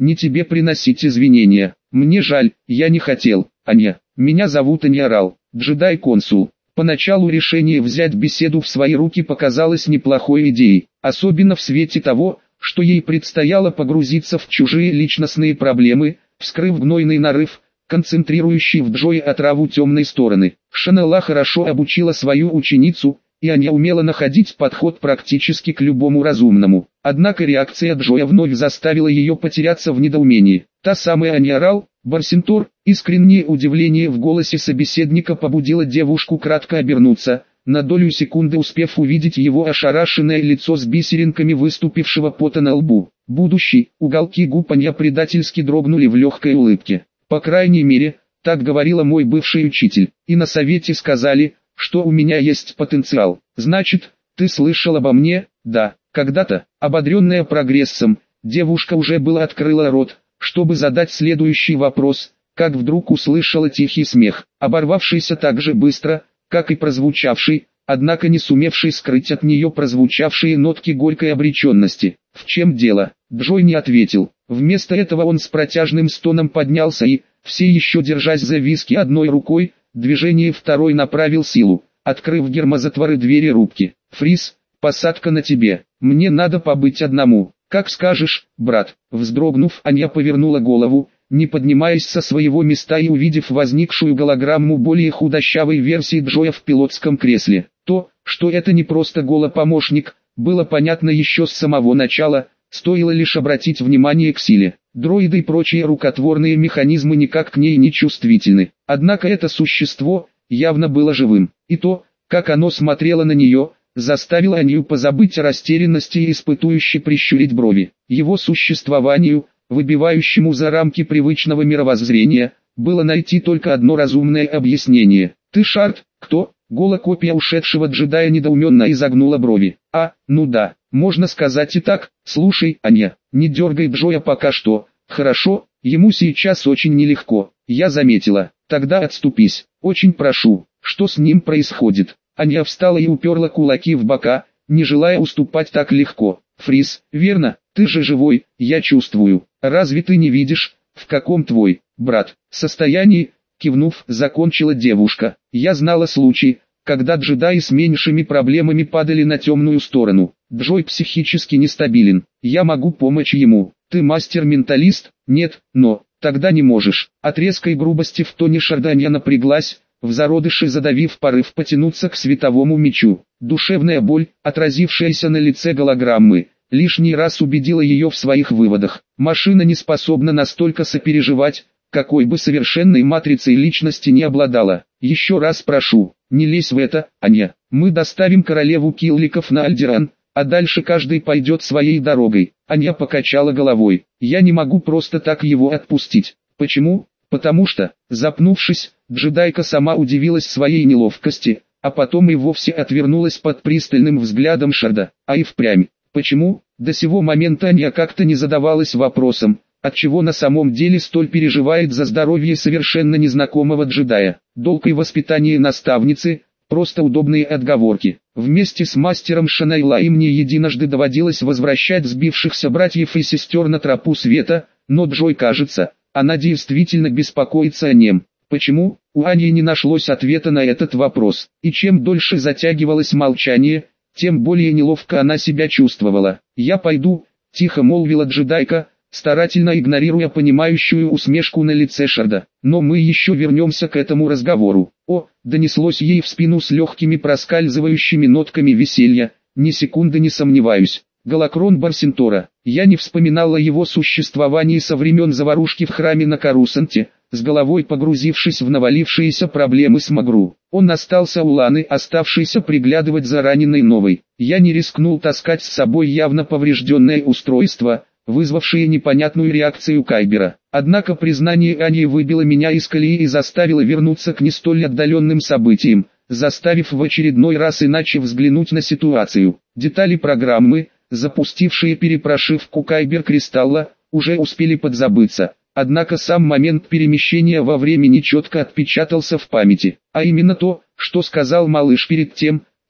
не тебе приносить извинения. Мне жаль, я не хотел. Аня, меня зовут Аньярал, джедай-консул. Поначалу решение взять беседу в свои руки показалось неплохой идеей, особенно в свете того, что ей предстояло погрузиться в чужие личностные проблемы, вскрыв гнойный нарыв, концентрирующий в Джое отраву темной стороны. Шанелла хорошо обучила свою ученицу, и Аня умела находить подход практически к любому разумному. Однако реакция Джоя вновь заставила ее потеряться в недоумении. Та самая Аньярал, Барсентор, искреннее удивление в голосе собеседника побудило девушку кратко обернуться, на долю секунды успев увидеть его ошарашенное лицо с бисеринками выступившего пота на лбу. Будущий, уголки губ Аня предательски дрогнули в легкой улыбке. По крайней мере, так говорила мой бывший учитель, и на совете сказали, что у меня есть потенциал. Значит, ты слышал обо мне? Да. Когда-то, ободренная прогрессом, девушка уже была открыла рот, чтобы задать следующий вопрос, как вдруг услышала тихий смех, оборвавшийся так же быстро, как и прозвучавший, однако не сумевший скрыть от нее прозвучавшие нотки горькой обреченности. В чем дело? Джой не ответил. Вместо этого он с протяжным стоном поднялся и, все еще держась за виски одной рукой, движение второй направил силу, открыв гермозатворы двери рубки. «Фриз, посадка на тебе, мне надо побыть одному». «Как скажешь, брат». Вздрогнув, Аня повернула голову, не поднимаясь со своего места и увидев возникшую голограмму более худощавой версии Джоя в пилотском кресле. То, что это не просто голопомощник, было понятно еще с самого начала, стоило лишь обратить внимание к силе. Дроиды и прочие рукотворные механизмы никак к ней не чувствительны. Однако это существо явно было живым, и то, как оно смотрело на нее, заставило Аню позабыть о растерянности и испытующе прищурить брови. Его существованию, выбивающему за рамки привычного мировоззрения, было найти только одно разумное объяснение. «Ты Шард, кто?» Голокопия ушедшего джедая недоуменно изогнула брови. Ну да, можно сказать и так. Слушай, Аня, не дергай Джоя пока что. Хорошо, ему сейчас очень нелегко. Я заметила. Тогда отступись. Очень прошу. Что с ним происходит?» Аня встала и уперла кулаки в бока, не желая уступать так легко. «Фриз, верно, ты же живой, я чувствую. Разве ты не видишь, в каком твой брат состоянии?» Кивнув, закончила девушка. «Я знала случай, когда джедаи с меньшими проблемами падали на темную сторону. Джой психически нестабилен. Я могу помочь ему. Ты мастер-менталист? Нет, но тогда не можешь». От резкой грубости в тоне Шарданя напряглась, в зародыше задавив порыв потянуться к световому мечу. Душевная боль, отразившаяся на лице голограммы, лишний раз убедила ее в своих выводах. Машина не способна настолько сопереживать, какой бы совершенной матрицей личности не обладала. «Еще раз прошу, не лезь в это, Аня. Мы доставим королеву Килликов на Альдеран, а дальше каждый пойдет своей дорогой». Аня покачала головой. «Я не могу просто так его отпустить». «Почему?» «Потому что», запнувшись, джедайка сама удивилась своей неловкости, а потом и вовсе отвернулась под пристальным взглядом Шарда. А и впрямь. Почему? До сего момента Аня как-то не задавалась вопросом, отчего на самом деле столь переживает за здоровье совершенно незнакомого джедая. Долг и воспитание наставницы, просто удобные отговорки. Вместе с мастером Шанайла им не единожды доводилось возвращать сбившихся братьев и сестер на тропу света, но Джой, кажется, она действительно беспокоится о нем. Почему? У Ани не нашлось ответа на этот вопрос, и чем дольше затягивалось молчание, тем более неловко она себя чувствовала. «Я пойду», — тихо молвила джедайка, старательно игнорируя понимающую усмешку на лице Шарда. «Но мы еще вернемся к этому разговору». «О», — донеслось ей в спину с легкими проскальзывающими нотками веселья, «ни секунды не сомневаюсь. Голокрон Барсентора. Я не вспоминала его существовании со времен заварушки в храме на Карусанте, с головой погрузившись в навалившиеся проблемы с Магру. Он остался у Ланы, оставшейся приглядывать за раненой новой. Я не рискнул таскать с собой явно поврежденное устройство, вызвавшее непонятную реакцию Кайбера. Однако признание Ани выбило меня из колеи и заставило вернуться к не столь отдаленным событиям, заставив в очередной раз иначе взглянуть на ситуацию. Детали программы, запустившие перепрошивку Кайбер-кристалла, уже успели подзабыться. Однако сам момент перемещения во времени четко отпечатался в памяти, а именно то, что сказал малыш перед тем,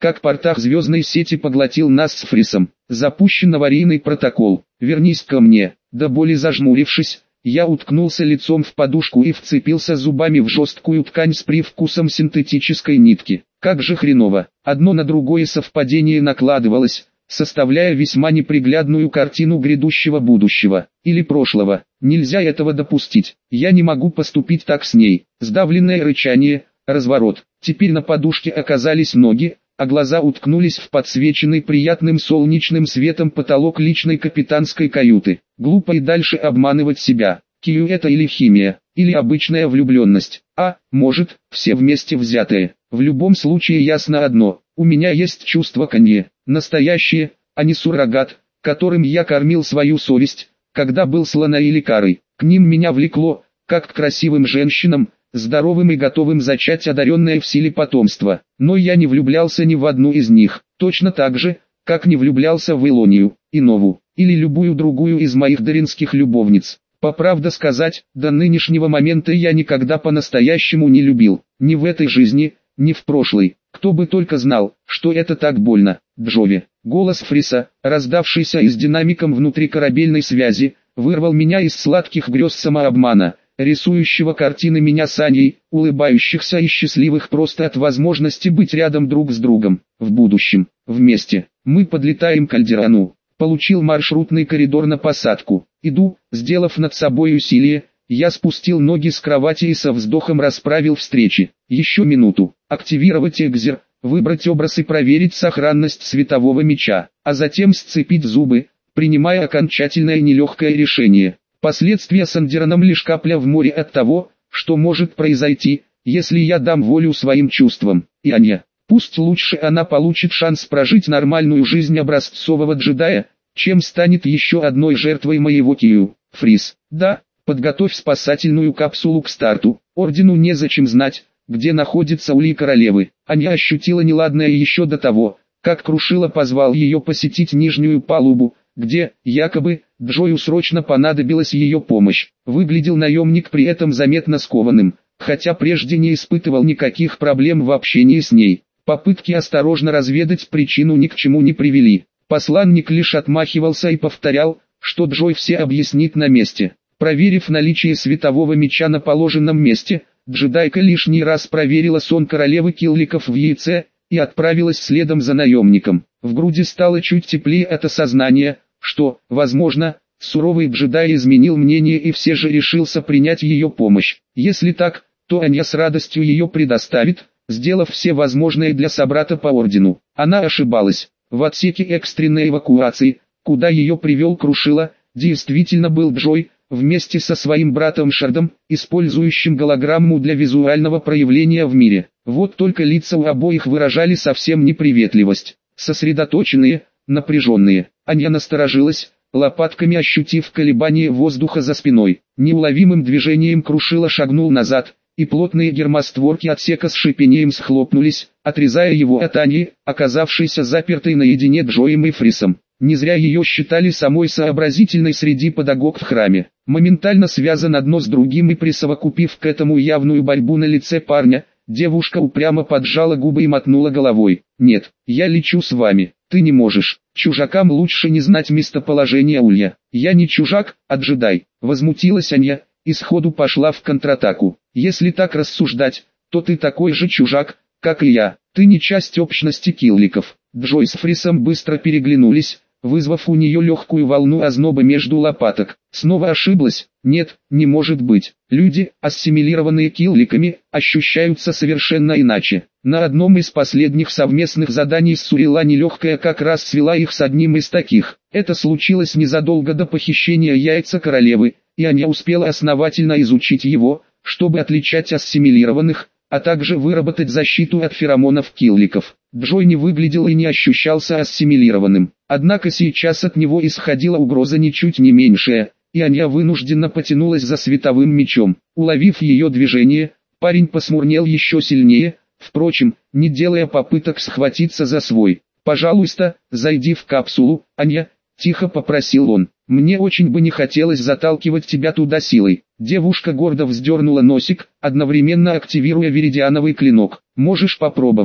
как портах звездной сети поглотил нас с Фрисом. Запущен аварийный протокол. Вернись ко мне. До боли зажмурившись, я уткнулся лицом в подушку и вцепился зубами в жесткую ткань с привкусом синтетической нитки. Как же хреново. Одно на другое совпадение накладывалось, составляя весьма неприглядную картину грядущего будущего, или прошлого. Нельзя этого допустить. Я не могу поступить так с ней. Сдавленное рычание, разворот. Теперь на подушке оказались ноги, а глаза уткнулись в подсвеченный приятным солнечным светом потолок личной капитанской каюты. Глупо и дальше обманывать себя. Кию это или химия, или обычная влюбленность, а, может, все вместе взятые. В любом случае ясно одно, у меня есть чувство к ней, настоящее, а не суррогат, которым я кормил свою совесть, когда был слоной или карой. К ним меня влекло, как к красивым женщинам, здоровым и готовым зачать одаренное в силе потомства. Но я не влюблялся ни в одну из них, точно так же, как не влюблялся в Илонию, Инову, или любую другую из моих даринских любовниц. По правде сказать, до нынешнего момента я никогда по-настоящему не любил, ни в этой жизни, ни в прошлой. Кто бы только знал, что это так больно. Джови. Голос Фриса, раздавшийся из динамиком внутри корабельной связи, вырвал меня из сладких грез самообмана, рисующего картины меня с Аней, улыбающихся и счастливых просто от возможности быть рядом друг с другом, в будущем, вместе. Мы подлетаем к Альдерану. Получил маршрутный коридор на посадку. Иду, сделав над собой усилие, я спустил ноги с кровати и со вздохом расправил встречи. Еще минуту. Активировать экзер, выбрать образ и проверить сохранность светового меча, а затем сцепить зубы, принимая окончательное нелегкое решение. Последствия с Андераном лишь капля в море от того, что может произойти, если я дам волю своим чувствам. И Аня. Пусть лучше она получит шанс прожить нормальную жизнь образцового джедая, чем станет еще одной жертвой моего Кию. Фрис. Да, подготовь спасательную капсулу к старту. Ордену незачем знать, где находится Ули королевы. Аня ощутила неладное еще до того, как Крушила позвал ее посетить нижнюю палубу, где, якобы, Джою срочно понадобилась ее помощь. Выглядел наемник при этом заметно скованным, хотя прежде не испытывал никаких проблем в общении с ней. Попытки осторожно разведать причину ни к чему не привели. Посланник лишь отмахивался и повторял, что Джой все объяснит на месте. Проверив наличие светового меча на положенном месте, джедайка лишний раз проверила сон королевы килликов в яйце и отправилась следом за наемником. В груди стало чуть теплее от осознания, что, возможно, суровый джедай изменил мнение и все же решился принять ее помощь. Если так, то Аня с радостью ее предоставит, сделав все возможное для собрата по ордену. Она ошибалась. В отсеке экстренной эвакуации, куда ее привел Крушила, действительно был Джой, вместе со своим братом Шардом, использующим голограмму для визуального проявления в мире. Вот только лица у обоих выражали совсем неприветливость. Сосредоточенные, напряженные. Аня насторожилась, лопатками ощутив колебание воздуха за спиной. Неуловимым движением Крушила шагнул назад, и плотные гермостворки отсека с шипением схлопнулись, отрезая его от Ани, оказавшейся запертой наедине Джоем и Фрисом. Не зря ее считали самой сообразительной среди педагог в храме. Моментально связан одно с другим и присовокупив к этому явную борьбу на лице парня, девушка упрямо поджала губы и мотнула головой. «Нет, я лечу с вами, ты не можешь. Чужакам лучше не знать местоположения Улья». «Я не чужак, а джедай», — возмутилась Аня, и сходу пошла в контратаку. «Если так рассуждать, то ты такой же чужак, как и я. Ты не часть общности килликов». Джой с Фрисом быстро переглянулись, вызвав у нее легкую волну озноба между лопаток. Снова ошиблась? Нет, не может быть. Люди, ассимилированные килликами, ощущаются совершенно иначе. На одном из последних совместных заданий с Сурила нелегкая как раз свела их с одним из таких. Это случилось незадолго до похищения яйца королевы, и Аня успела основательно изучить его, чтобы отличать ассимилированных, а также выработать защиту от феромонов килликов. Джой не выглядел и не ощущался ассимилированным, однако сейчас от него исходила угроза ничуть не меньшая, и Аня вынужденно потянулась за световым мечом. Уловив ее движение, парень посмурнел еще сильнее, впрочем, не делая попыток схватиться за свой. «Пожалуйста, зайди в капсулу, Аня», — тихо попросил он. «Мне очень бы не хотелось заталкивать тебя туда силой». Девушка гордо вздернула носик, одновременно активируя веридиановый клинок. «Можешь попробовать».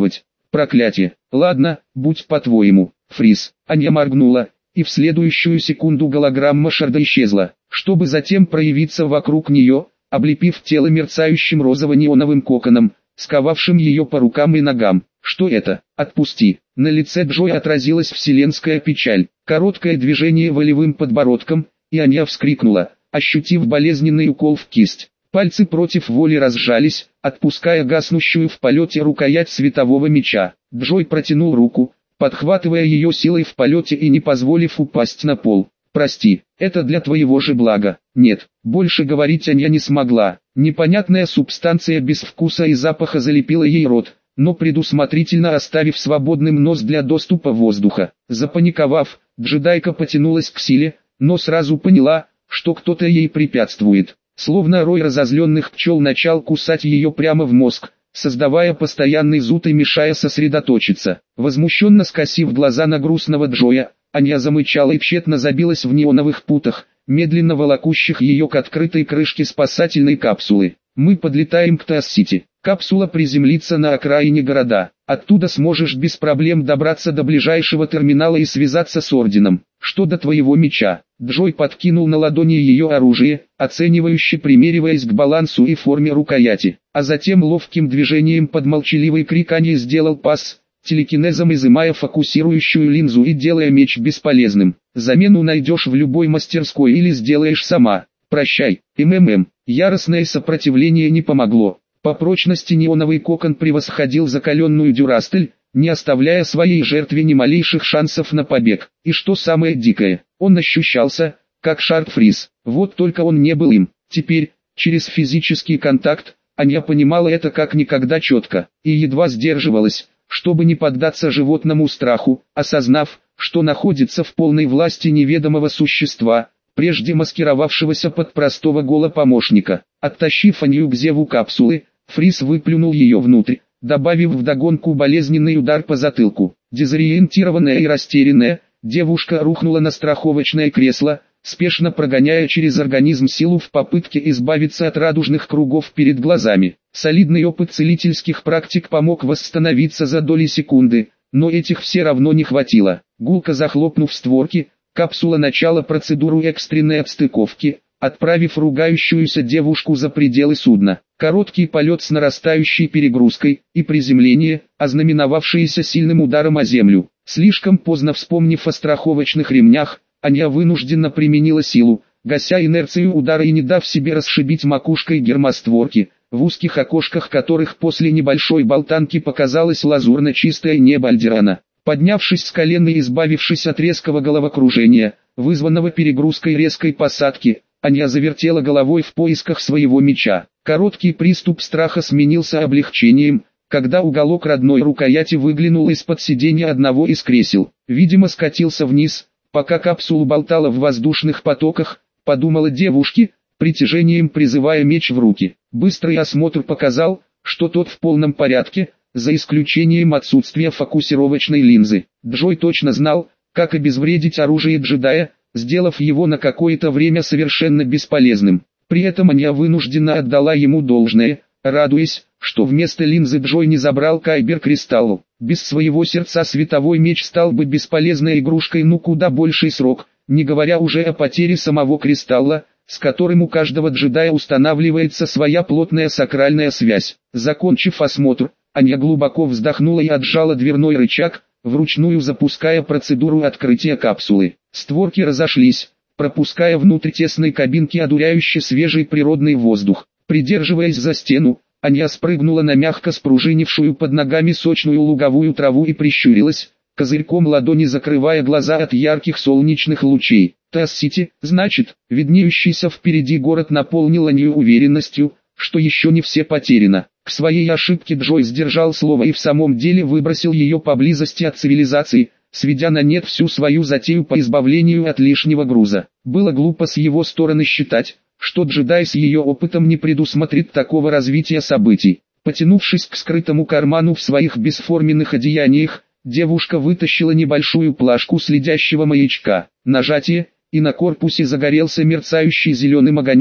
Проклятие. Ладно, будь по-твоему, Фриз. Аня моргнула, и в следующую секунду голограмма Шарда исчезла, чтобы затем проявиться вокруг нее, облепив тело мерцающим розово-неоновым коконом, сковавшим ее по рукам и ногам. Что это? Отпусти. На лице Джой отразилась вселенская печаль. Короткое движение волевым подбородком, и Аня вскрикнула, ощутив болезненный укол в кисть. Пальцы против воли разжались, отпуская гаснущую в полете рукоять светового меча. Джой протянул руку, подхватывая ее силой в полете и не позволив упасть на пол. «Прости, это для твоего же блага». Нет, больше говорить Аня не смогла. Непонятная субстанция без вкуса и запаха залепила ей рот, но предусмотрительно оставив свободным нос для доступа воздуха. Запаниковав, джедайка потянулась к силе, но сразу поняла, что кто-то ей препятствует. Словно рой разозленных пчел начал кусать ее прямо в мозг, создавая постоянный зуд и мешая сосредоточиться. Возмущенно скосив глаза на грустного Джоя, Аня замычала и тщетно забилась в неоновых путах, медленно волокущих ее к открытой крышке спасательной капсулы. «Мы подлетаем к Тасс-Сити. Капсула приземлится на окраине города. Оттуда сможешь без проблем добраться до ближайшего терминала и связаться с Орденом. Что до твоего меча?» Джой подкинул на ладони ее оружие, оценивающе примериваясь к балансу и форме рукояти, а затем ловким движением под молчаливый крик Ани сделал пас, телекинезом изымая фокусирующую линзу и делая меч бесполезным. «Замену найдешь в любой мастерской или сделаешь сама. Прощай, МММ». Яростное сопротивление не помогло. По прочности неоновый кокон превосходил закаленную дюрастель, не оставляя своей жертве ни малейших шансов на побег. И что самое дикое, он ощущался, как Шард Фриз. Вот только он не был им. Теперь, через физический контакт, Аня понимала это как никогда четко, и едва сдерживалась, чтобы не поддаться животному страху, осознав, что находится в полной власти неведомого существа, прежде маскировавшегося под простого голопомощника. Оттащив Анью к зеву капсулы, Фриз выплюнул ее внутрь, добавив вдогонку болезненный удар по затылку. Дезориентированная и растерянная, девушка рухнула на страховочное кресло, спешно прогоняя через организм силу в попытке избавиться от радужных кругов перед глазами. Солидный опыт целительских практик помог восстановиться за доли секунды, но этих все равно не хватило. Гулко захлопнув створки, капсула начала процедуру экстренной отстыковки, отправив ругающуюся девушку за пределы судна. Короткий полет с нарастающей перегрузкой и приземление, ознаменовавшиеся сильным ударом о землю. Слишком поздно вспомнив о страховочных ремнях, Аня вынужденно применила силу, гася инерцию удара и не дав себе расшибить макушкой гермостворки, в узких окошках которых после небольшой болтанки показалось лазурно-чистое небо Альдерана. Поднявшись с колена и избавившись от резкого головокружения, вызванного перегрузкой резкой посадки, Аня завертела головой в поисках своего меча. Короткий приступ страха сменился облегчением, когда уголок родной рукояти выглянул из-под сиденья одного из кресел. Видимо, скатился вниз, пока капсула болтала в воздушных потоках, подумала девушке, притяжением призывая меч в руки. Быстрый осмотр показал, что тот в полном порядке, за исключением отсутствия фокусировочной линзы. Джой точно знал, как обезвредить оружие джедая, сделав его на какое-то время совершенно бесполезным. При этом Аня вынужденно отдала ему должное, радуясь, что вместо линзы Джой не забрал Кайбер-кристалл. Без своего сердца световой меч стал бы бесполезной игрушкой куда больший срок, не говоря уже о потере самого кристалла, с которым у каждого джедая устанавливается своя плотная сакральная связь. Закончив осмотр, Аня глубоко вздохнула и отжала дверной рычаг, вручную запуская процедуру открытия капсулы. Створки разошлись, пропуская внутрь тесной кабинки одуряющий свежий природный воздух. Придерживаясь за стену, Аня спрыгнула на мягко спружинившую под ногами сочную луговую траву и прищурилась, козырьком ладони закрывая глаза от ярких солнечных лучей. Тасс-Сити, значит, виднеющийся впереди город наполнил Анью уверенностью, что еще не все потеряно. К своей ошибке Джой сдержал слово и в самом деле выбросил ее поблизости от цивилизации, сведя на нет всю свою затею по избавлению от лишнего груза. Было глупо с его стороны считать, что джедай с ее опытом не предусмотрит такого развития событий. Потянувшись к скрытому карману в своих бесформенных одеяниях, девушка вытащила небольшую плашку следящего маячка. Нажатие, и на корпусе загорелся мерцающий зеленым огонек,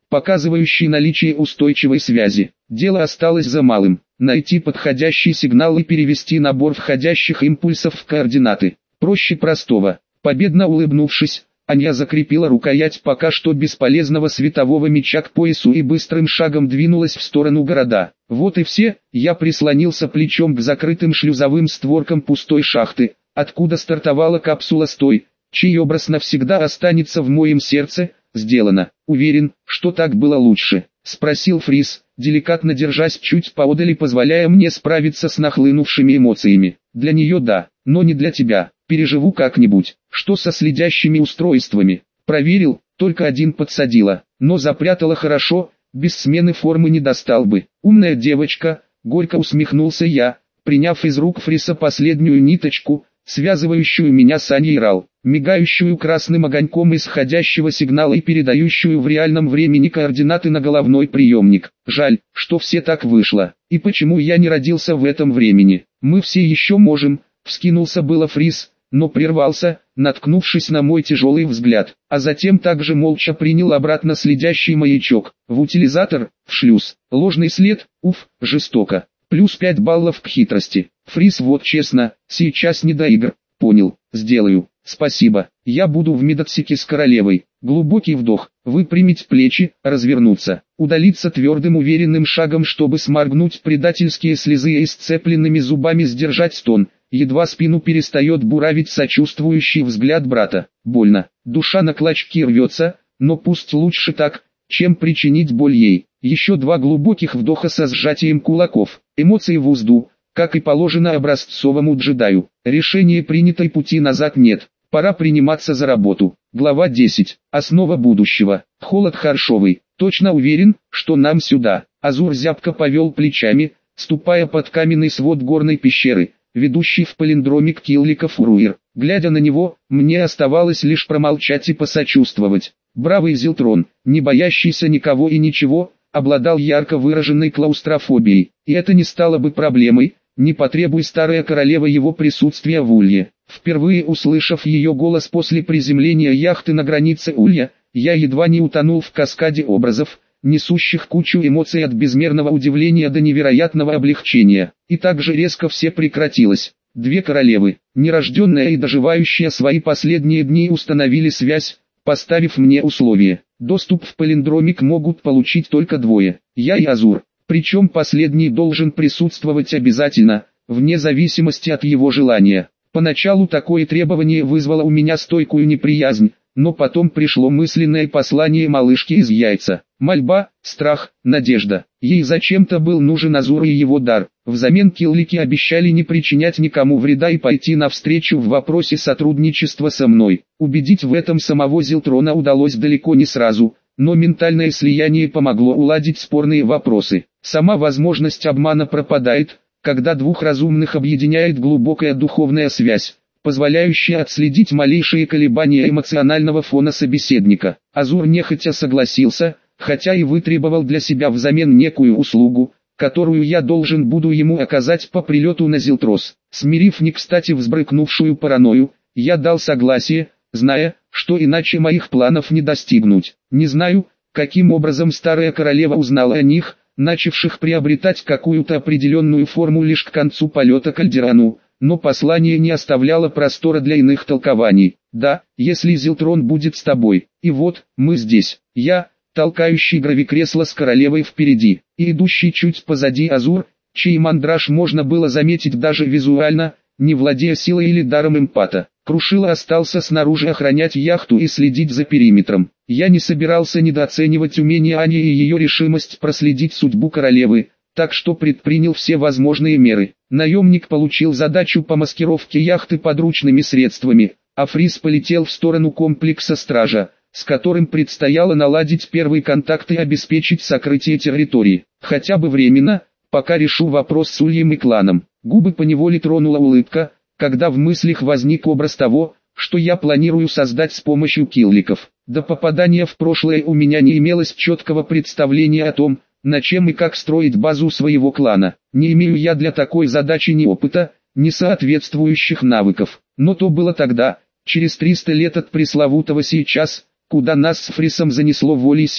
показывающий наличие устойчивой связи. Дело осталось за малым: найти подходящий сигнал и перевести набор входящих импульсов в координаты. Проще простого. Победно улыбнувшись, Аня закрепила рукоять пока что бесполезного светового меча к поясу и быстрым шагом двинулась в сторону города. Вот и все. Я прислонился плечом к закрытым шлюзовым створкам пустой шахты, откуда стартовала капсула с той, чей образ навсегда останется в моем сердце. Сделано. Уверен, что так было лучше? Спросил Фрис, деликатно держась чуть поодаль и позволяя мне справиться с нахлынувшими эмоциями. Для нее да, но не для тебя. Переживу как-нибудь. Что со следящими устройствами? Проверил, только один подсадила, но запрятала хорошо, без смены формы не достал бы. Умная девочка, горько усмехнулся я, приняв из рук Фриса последнюю ниточку, связывающую меня с Аней Рал, мигающую красным огоньком исходящего сигнала и передающую в реальном времени координаты на головной приемник. Жаль, что все так вышло. И почему я не родился в этом времени? Мы все еще можем, вскинулся было Фрис, но прервался, наткнувшись на мой тяжелый взгляд, а затем также молча принял обратно следящий маячок. В утилизатор, в шлюз. Ложный след, жестоко. Плюс 5 баллов к хитрости. Фрис, вот честно, сейчас не до игр. Понял, сделаю, спасибо. Я буду в медотсеке с королевой. Глубокий вдох, выпрямить плечи, развернуться, удалиться твердым уверенным шагом, чтобы сморгнуть предательские слезы и сцепленными зубами сдержать стон. Едва спину перестает буравить сочувствующий взгляд брата. Больно, душа на клочки рвется, но пусть лучше так, чем причинить боль ей. Еще 2 глубоких вдоха со сжатием кулаков. Эмоции в узду, как и положено образцовому джедаю. Решение принято и пути назад нет. Пора приниматься за работу. Глава 10. Основа будущего. Холод Харшовый. Точно уверен, что нам сюда. Азур зябко повел плечами, ступая под каменный свод горной пещеры, ведущий в палиндромик Килликов Уруир. Глядя на него, мне оставалось лишь промолчать и посочувствовать. Бравый Зилтрон, не боящийся никого и ничего, обладал ярко выраженной клаустрофобией. И это не стало бы проблемой, не потребуй старая королева его присутствия в Улье. Впервые услышав ее голос после приземления яхты на границе Улья, я едва не утонул в каскаде образов, несущих кучу эмоций от безмерного удивления до невероятного облегчения. И так же резко все прекратилось. 2 королевы, нерожденная и доживающая свои последние дни, установили связь, поставив мне условие. Доступ в палиндромик могут получить только 2, я и Азур. Причем последний должен присутствовать обязательно, вне зависимости от его желания. Поначалу такое требование вызвало у меня стойкую неприязнь, но потом пришло мысленное послание малышки из яйца. Мольба, страх, надежда. Ей зачем-то был нужен Азур и его дар. Взамен Киллики обещали не причинять никому вреда и пойти навстречу в вопросе сотрудничества со мной. Убедить в этом самого Зилтрона удалось далеко не сразу, но ментальное слияние помогло уладить спорные вопросы. Сама возможность обмана пропадает, когда 2 разумных объединяет глубокая духовная связь, позволяющая отследить малейшие колебания эмоционального фона собеседника. Азур нехотя согласился, хотя и вытребовал для себя взамен некую услугу, которую я должен буду ему оказать по прилету на Зилтрос. Смирив не кстати взбрыкнувшую паранойю, я дал согласие, зная, что иначе моих планов не достигнуть. Не знаю, каким образом старая королева узнала о них, начавших приобретать какую-то определенную форму лишь к концу полета к Альдерану, но послание не оставляло простора для иных толкований. Да, если Зилтрон будет с тобой, и вот, мы здесь. Я, толкающий гравикресло с королевой впереди, и идущий чуть позади Азур, чей мандраж можно было заметить даже визуально, не владея силой или даром эмпата. Крушило остался снаружи охранять яхту и следить за периметром. Я не собирался недооценивать умение Ани и ее решимость проследить судьбу королевы, так что предпринял все возможные меры. Наемник получил задачу по маскировке яхты подручными средствами, а Фрис полетел в сторону комплекса стража, с которым предстояло наладить первый контакт и обеспечить сокрытие территории, хотя бы временно, пока решу вопрос с Ульем и кланом. Губы поневоле тронула улыбка, когда в мыслях возник образ того, что я планирую создать с помощью килликов. До попадания в прошлое у меня не имелось четкого представления о том, на чем и как строить базу своего клана. Не имею я для такой задачи ни опыта, ни соответствующих навыков. Но то было тогда, через 300 лет от пресловутого сейчас, куда нас с Фрисом занесло волей силы.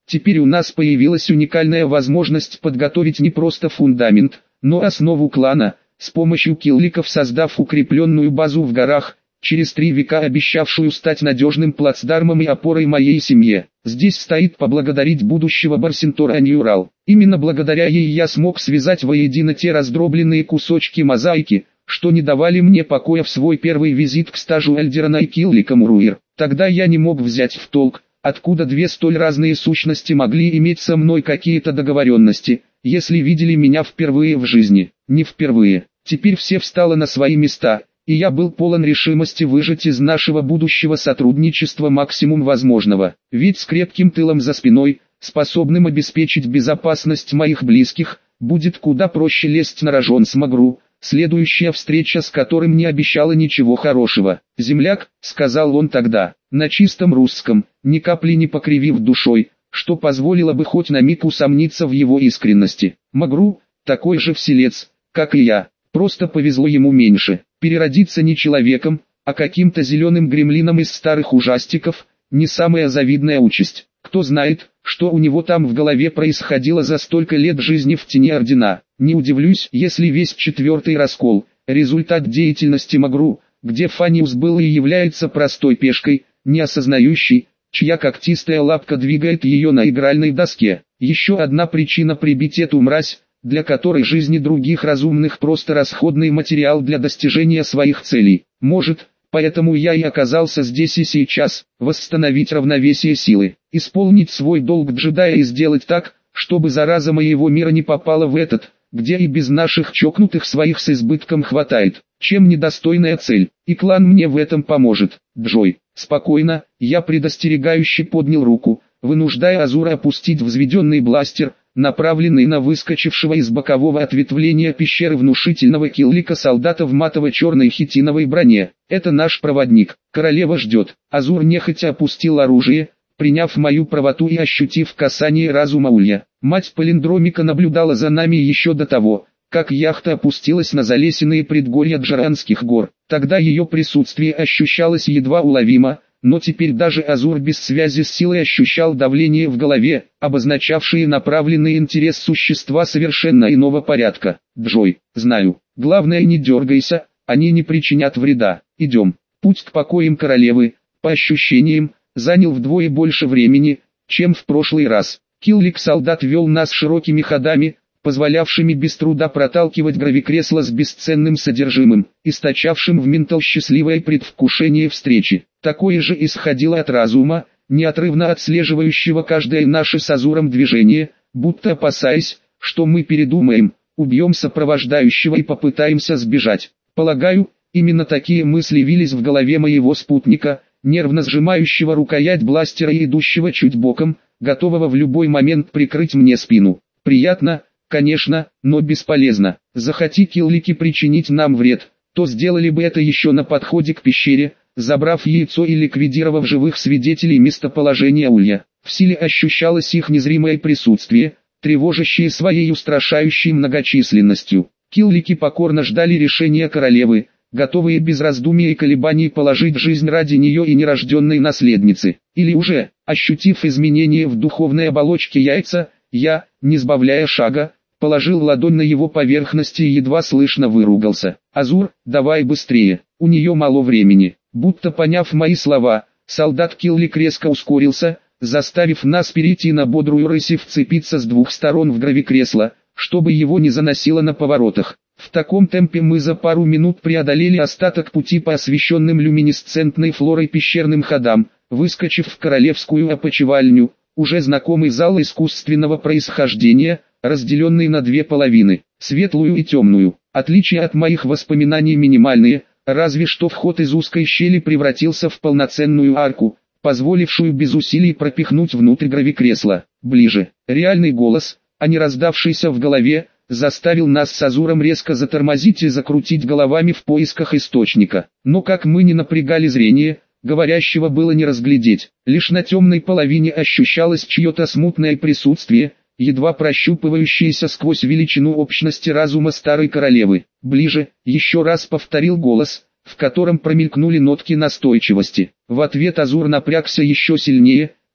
Теперь у нас появилась уникальная возможность подготовить не просто фундамент, но основу клана, с помощью килликов создав укрепленную базу в горах, через 3 века обещавшую стать надежным плацдармом и опорой моей семье. Здесь стоит поблагодарить будущего Барсинтора Ньюрал. Именно благодаря ей я смог связать воедино те раздробленные кусочки мозаики, что не давали мне покоя в свой первый визит к стажу Эльдерана и Килликам Руир. Тогда я не мог взять в толк, откуда две столь разные сущности могли иметь со мной какие-то договоренности, если видели меня впервые в жизни. Не впервые. Теперь все встало на свои места, и я был полон решимости выжать из нашего будущего сотрудничества максимум возможного. Ведь с крепким тылом за спиной, способным обеспечить безопасность моих близких, будет куда проще лезть на рожон с Магру, следующая встреча с которым не обещала ничего хорошего. «Земляк», — сказал он тогда, на чистом русском, ни капли не покривив душой, что позволило бы хоть на миг усомниться в его искренности. Магру, такой же вселец, как и я, просто повезло ему меньше. Переродиться не человеком, а каким-то зеленым гремлином из старых ужастиков, не самая завидная участь. Кто знает, что у него там в голове происходило за столько лет жизни в тени Ордена. Не удивлюсь, если весь 4-й раскол – результат деятельности Магру, где Фаниус был и является простой пешкой, не осознающей, чья когтистая лапка двигает ее на игральной доске. Еще одна причина прибить эту мразь, для которой жизни других разумных просто расходный материал для достижения своих целей. Может, поэтому я и оказался здесь и сейчас, восстановить равновесие силы, исполнить свой долг джедая и сделать так, чтобы зараза моего мира не попала в этот, где и без наших чокнутых своих с избытком хватает. Чем недостойная цель, и клан мне в этом поможет. Джой, спокойно, я предостерегающе поднял руку, вынуждая Азура опустить взведенный бластер, направленный на выскочившего из бокового ответвления пещеры внушительного киллика солдата в матово-черной хитиновой броне. Это наш проводник, королева ждет. Азур нехотя опустил оружие, приняв мою правоту и ощутив касание разума Улья. Мать Палиндромика наблюдала за нами еще до того, как яхта опустилась на залесенные предгорья Джаранских гор. Тогда ее присутствие ощущалось едва уловимо, но теперь даже Азур без связи с силой ощущал давление в голове, обозначавшее направленный интерес существа совершенно иного порядка. «Джой, знаю, главное не дергайся, они не причинят вреда. Идем». Путь к покоям королевы, по ощущениям, занял вдвое больше времени, чем в прошлый раз. Киллик-солдат вел нас широкими ходами, позволявшими без труда проталкивать гравикресло с бесценным содержимым, источавшим в ментал счастливое предвкушение встречи. Такое же исходило от разума, неотрывно отслеживающего каждое наше с Азуром движение, будто опасаясь, что мы передумаем, убьем сопровождающего и попытаемся сбежать. Полагаю, именно такие мысли вились в голове моего спутника, нервно сжимающего рукоять бластера и идущего чуть боком, готового в любой момент прикрыть мне спину. Приятно, конечно, но бесполезно. Захоти киллики причинить нам вред, то сделали бы это еще на подходе к пещере, забрав яйцо и ликвидировав живых свидетелей местоположения Улья. В силе ощущалось их незримое присутствие, тревожащее своей устрашающей многочисленностью. Киллики покорно ждали решения королевы, готовые без раздумий и колебаний положить жизнь ради нее и нерожденной наследницы. Или уже, ощутив изменения в духовной оболочке яйца, я, не сбавляя шага, положил ладонь на его поверхность и едва слышно выругался. «Азур, давай быстрее, у нее мало времени». Будто поняв мои слова, солдат Киллик резко ускорился, заставив нас перейти на бодрую рысь и вцепиться с двух сторон в гравикресло, чтобы его не заносило на поворотах. В таком темпе мы за пару минут преодолели остаток пути по освещенным люминесцентной флорой пещерным ходам, выскочив в королевскую опочивальню, уже знакомый зал искусственного происхождения, разделенный на две половины, светлую и темную. Отличия от моих воспоминаний минимальные, разве что вход из узкой щели превратился в полноценную арку, позволившую без усилий пропихнуть внутрь гравикресла. Ближе. Реальный голос, а не раздавшийся в голове, заставил нас с Азуром резко затормозить и закрутить головами в поисках источника. Но как мы не напрягали зрение, говорящего было не разглядеть. Лишь на темной половине ощущалось чье-то смутное присутствие, едва прощупывающееся сквозь величину общности разума старой королевы. «Ближе», еще раз повторил голос, в котором промелькнули нотки настойчивости. В ответ Азур напрягся еще сильнее,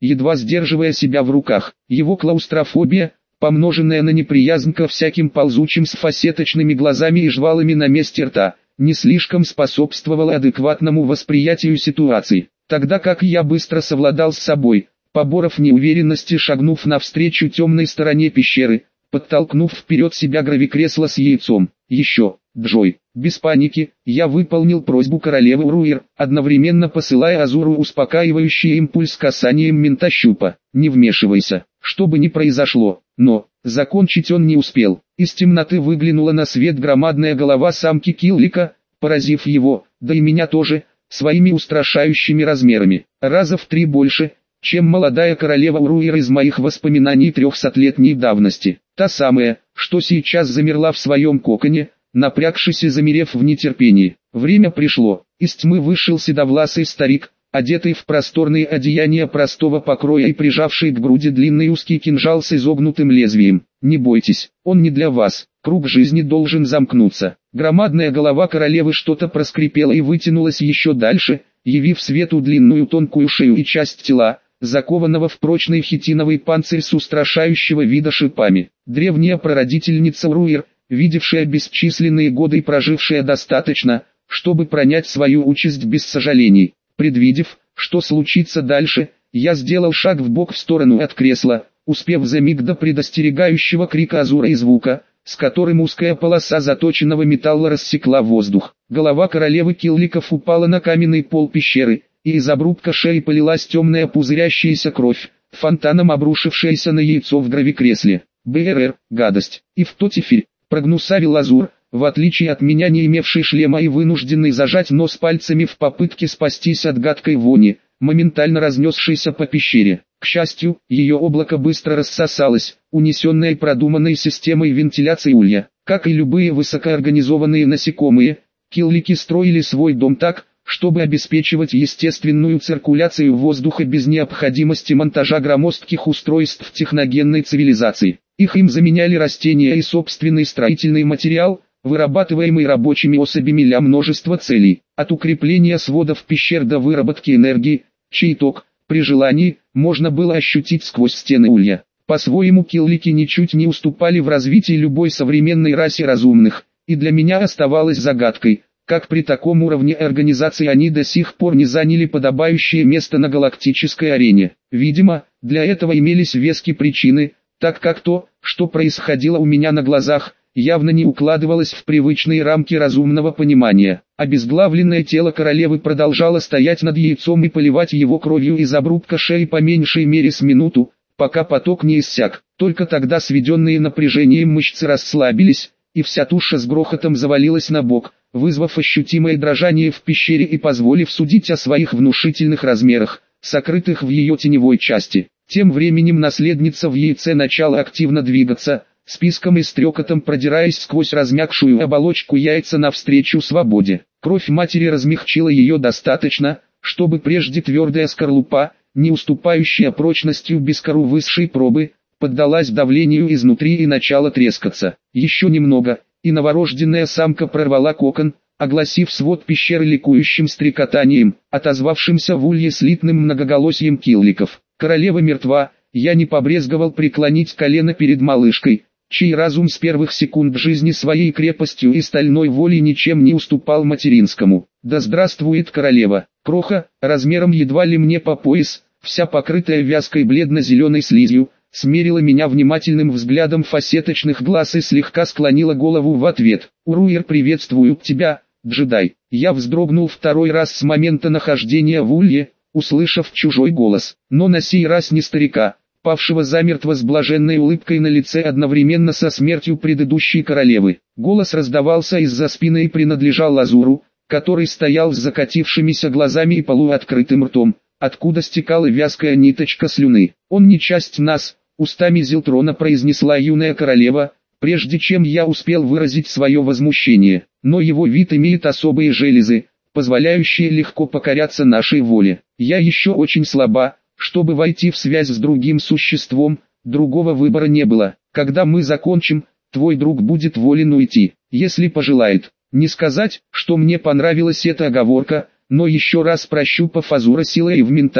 едва сдерживая себя в руках. Его клаустрофобия, помноженная на неприязнь ко всяким ползучим с фасеточными глазами и жвалами на месте рта, не слишком способствовала адекватному восприятию ситуации. Тогда как я быстро совладал с собой, поборов неуверенности, шагнув навстречу темной стороне пещеры, подтолкнув вперед себя гравикресло с яйцом. Еще, Джой, без паники, я выполнил просьбу королевы Руир, одновременно посылая Азуру успокаивающий импульс касанием ментощупа. Не вмешивайся, что бы ни произошло. Но, закончить он не успел. Из темноты выглянула на свет громадная голова самки Киллика, поразив его, да и меня тоже, своими устрашающими размерами. Раза в 3 больше, чем молодая королева Уруир из моих воспоминаний 300-летней давности. Та самая, что сейчас замерла в своем коконе, напрягшись и замерев в нетерпении. Время пришло. Из тьмы вышел седовласый старик, одетый в просторные одеяния простого покроя и прижавший к груди длинный узкий кинжал с изогнутым лезвием. «Не бойтесь, он не для вас, круг жизни должен замкнуться». Громадная голова королевы что-то проскрипела и вытянулась еще дальше, явив свету длинную тонкую шею и часть тела, закованного в прочный хитиновый панцирь с устрашающего вида шипами. Древняя прародительница Руир, видевшая бесчисленные годы и прожившая достаточно, чтобы пронять свою участь без сожалений. Предвидев, что случится дальше, я сделал шаг вбок в сторону от кресла, успев за миг до предостерегающего крика Азура и звука, с которым узкая полоса заточенного металла рассекла воздух. Голова королевы Килликов упала на каменный пол пещеры, и из обрубка шеи полилась темная пузырящаяся кровь, фонтаном обрушившаяся на яйцо в гравикресле. «БРР, гадость!» И в тот эфир, прогнусавил Азур, в отличие от меня не имевший шлема и вынужденный зажать нос пальцами в попытке спастись от гадкой вони, моментально разнесшейся по пещере. К счастью, ее облако быстро рассосалось, унесенное продуманной системой вентиляции улья. Как и любые высокоорганизованные насекомые, киллики строили свой дом так, чтобы обеспечивать естественную циркуляцию воздуха без необходимости монтажа громоздких устройств техногенной цивилизации. Им заменяли растения и собственный строительный материал, вырабатываемый рабочими особями для множества целей, от укрепления сводов пещер до выработки энергии, чей ток, при желании, можно было ощутить сквозь стены улья. По-своему киллики ничуть не уступали в развитии любой современной расе разумных, и для меня оставалось загадкой, как при таком уровне организации они до сих пор не заняли подобающее место на галактической арене. Видимо, для этого имелись веские причины, так как то, что происходило у меня на глазах, явно не укладывалось в привычные рамки разумного понимания. Обезглавленное тело королевы продолжало стоять над яйцом и поливать его кровью из обрубка шеи по меньшей мере с минуту, пока поток не иссяк. Только тогда сведенные напряжением мышцы расслабились, и вся туша с грохотом завалилась на бок, вызвав ощутимое дрожание в пещере и позволив судить о своих внушительных размерах, сокрытых в ее теневой части. Тем временем наследница в яйце начала активно двигаться, с писком и стрекотом продираясь сквозь размягшую оболочку яйца навстречу свободе. Кровь матери размягчила ее достаточно, чтобы прежде твердая скорлупа, не уступающая прочностью бескору высшей пробы, поддалась давлению изнутри и начала трескаться. Еще немного, и новорожденная самка прорвала кокон, огласив свод пещеры ликующим стрекотанием, отозвавшимся в улье слитным многоголосием килликов. Королева мертва, я не побрезговал преклонить колено перед малышкой, чей разум с первых секунд жизни своей крепостью и стальной волей ничем не уступал материнскому. Да здравствует королева! Кроха, размером едва ли мне по пояс, вся покрытая вязкой бледно-зеленой слизью, смерила меня внимательным взглядом фасеточных глаз и слегка склонила голову в ответ. «Уруир, приветствую тебя, джедай!» Я вздрогнул второй раз с момента нахождения в улье, услышав чужой голос, но на сей раз не старика, павшего замертво с блаженной улыбкой на лице одновременно со смертью предыдущей королевы. Голос раздавался из-за спины и принадлежал Азуру, который стоял с закатившимися глазами и полуоткрытым ртом, откуда стекала вязкая ниточка слюны. «Он не часть нас», — устами Зилтрона произнесла юная королева, прежде чем я успел выразить свое возмущение. «Но его вид имеет особые железы, позволяющие легко покоряться нашей воле. Я еще очень слаба, чтобы войти в связь с другим существом, другого выбора не было. Когда мы закончим, твой друг будет волен уйти, если пожелает». Не сказать, что мне понравилась эта оговорка, но еще раз прощупав Азура силой в ментале,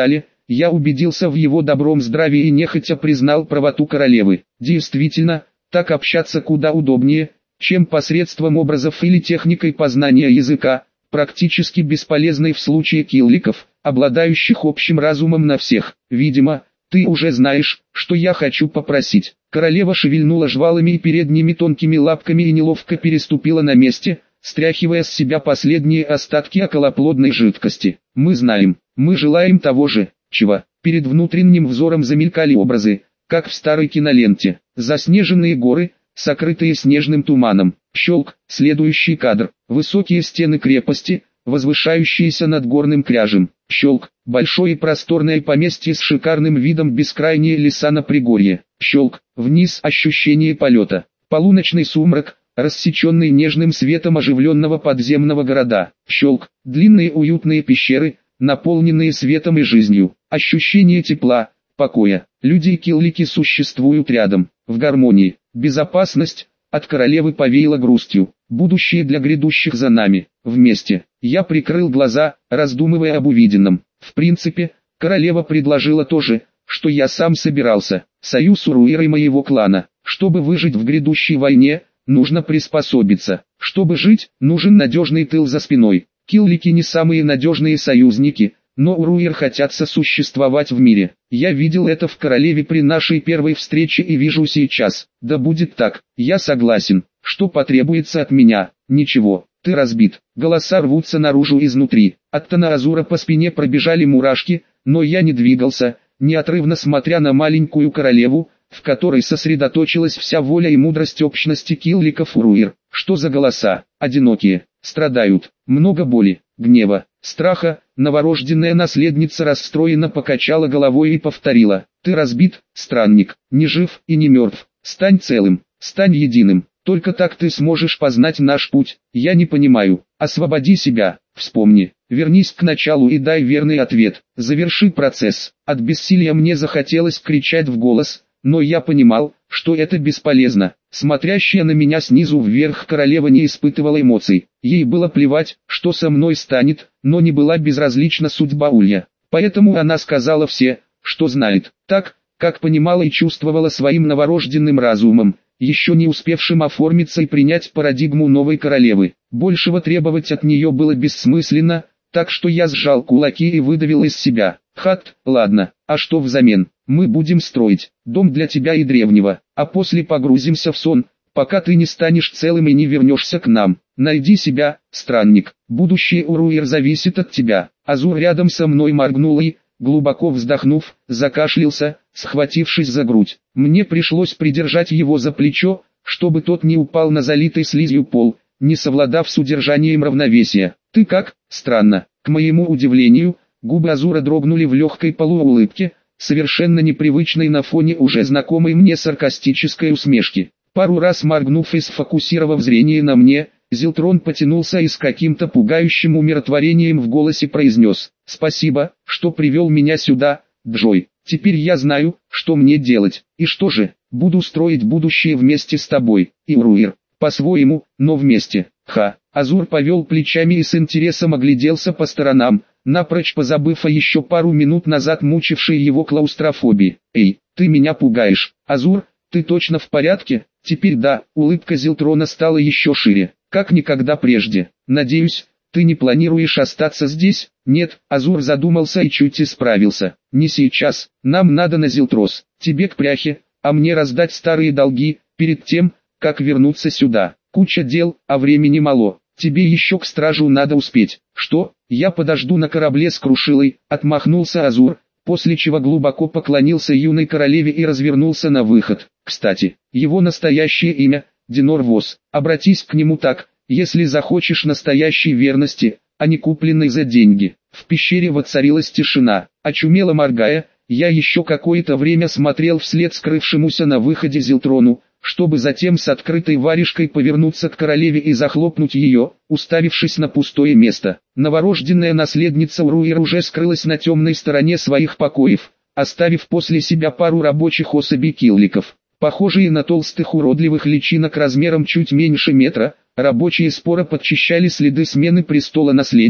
я убедился в его добром здравии и нехотя признал правоту королевы. Действительно, так общаться куда удобнее, чем посредством образов или техникой познания языка, практически бесполезной в случае килликов, обладающих общим разумом на всех. Видимо, ты уже знаешь, что я хочу попросить. Королева шевельнула жвалами и передними тонкими лапками и неловко переступила на месте, стряхивая с себя последние остатки околоплодной жидкости. Мы знаем, мы желаем того же, чего. Перед внутренним взором замелькали образы, как в старой киноленте. Заснеженные горы, сокрытые снежным туманом. Щелк, следующий кадр. Высокие стены крепости, возвышающиеся над горным кряжем. Щелк, большое и просторное поместье с шикарным видом, бескрайние леса на пригорье. Щелк, вниз, ощущение полета. Полуночный сумрак, рассеченный нежным светом оживленного подземного города. Щелк, длинные уютные пещеры, наполненные светом и жизнью. Ощущение тепла, покоя. Люди и киллики существуют рядом, в гармонии. Безопасность, от королевы повеяло грустью. Будущее для грядущих за нами, вместе. Я прикрыл глаза, раздумывая об увиденном. В принципе, королева предложила то же, что я сам собирался. Союз Уруира и моего клана. Чтобы выжить в грядущей войне, нужно приспособиться. Чтобы жить, нужен надежный тыл за спиной. Киллики не самые надежные союзники, но Уруир хотят сосуществовать в мире. Я видел это в королеве при нашей первой встрече и вижу сейчас. Да будет так, я согласен. Что потребуется от меня? Ничего, ты разбит. Голоса рвутся наружу изнутри. От Танаазура по спине пробежали мурашки, но я не двигался, неотрывно смотря на маленькую королеву, в которой сосредоточилась вся воля и мудрость общности килликов Уруир. Что за голоса? Одинокие, страдают, много боли, гнева, страха. Новорожденная наследница расстроенно покачала головой и повторила: «Ты разбит, странник, не жив и не мертв. Стань целым, стань единым. Только так ты сможешь познать наш путь. Я не понимаю. Освободи себя, вспомни, вернись к началу и дай верный ответ. Заверши процесс». От бессилия мне захотелось кричать в голос, но я понимал, что это бесполезно. Смотрящая на меня снизу вверх королева не испытывала эмоций. Ей было плевать, что со мной станет, но не была безразлична судьба Улья. Поэтому она сказала все, что знает, так, как понимала и чувствовала своим новорожденным разумом, еще не успевшим оформиться и принять парадигму новой королевы. Большего требовать от нее было бессмысленно, так что я сжал кулаки и выдавил из себя: «Хат, ладно, а что взамен? Мы будем строить дом для тебя и древнего, а после погрузимся в сон, пока ты не станешь целым и не вернешься к нам. Найди себя, странник, будущее Уруир зависит от тебя». Азур рядом со мной моргнул и, глубоко вздохнув, закашлялся, схватившись за грудь. Мне пришлось придержать его за плечо, чтобы тот не упал на залитый слизью пол, не совладав с удержанием равновесия. «Ты как?» «Странно». К моему удивлению, губы Азура дрогнули в легкой полуулыбке, совершенно непривычной на фоне уже знакомой мне саркастической усмешки. Пару раз моргнув и сфокусировав зрение на мне, Зилтрон потянулся и с каким-то пугающим умиротворением в голосе произнес: «Спасибо, что привел меня сюда, Джой. Теперь я знаю, что мне делать. И что же, буду строить будущее вместе с тобой, и Уруир. По-своему, но вместе». Ха. Азур повел плечами и с интересом огляделся по сторонам, напрочь позабыв о еще пару минут назад мучившей его клаустрофобии. «Эй, ты меня пугаешь, Азур, ты точно в порядке?» «Теперь да», улыбка Зилтрона стала еще шире, как никогда прежде. «Надеюсь, ты не планируешь остаться здесь?» «Нет», Азур задумался и чуть исправился. «Не сейчас, нам надо на Зилтрос, тебе к пряхе, а мне раздать старые долги, перед тем, как вернуться сюда. Куча дел, а времени мало, тебе еще к стражу надо успеть». «Что? Я подожду на корабле с Крушилой», отмахнулся Азур, после чего глубоко поклонился юной королеве и развернулся на выход. «Кстати, его настоящее имя – Динор Вос. Обратись к нему так, если захочешь настоящей верности, а не купленной за деньги». В пещере воцарилась тишина. Очумело моргая, я еще какое-то время смотрел вслед скрывшемуся на выходе Зилтрону, чтобы затем с открытой варежкой повернуться к королеве и захлопнуть ее, уставившись на пустое место. Новорожденная наследница Уруир уже скрылась на темной стороне своих покоев, оставив после себя пару рабочих особей килликов. Похожие на толстых уродливых личинок размером чуть меньше метра, рабочие споро подчищали следы смены престола наследия,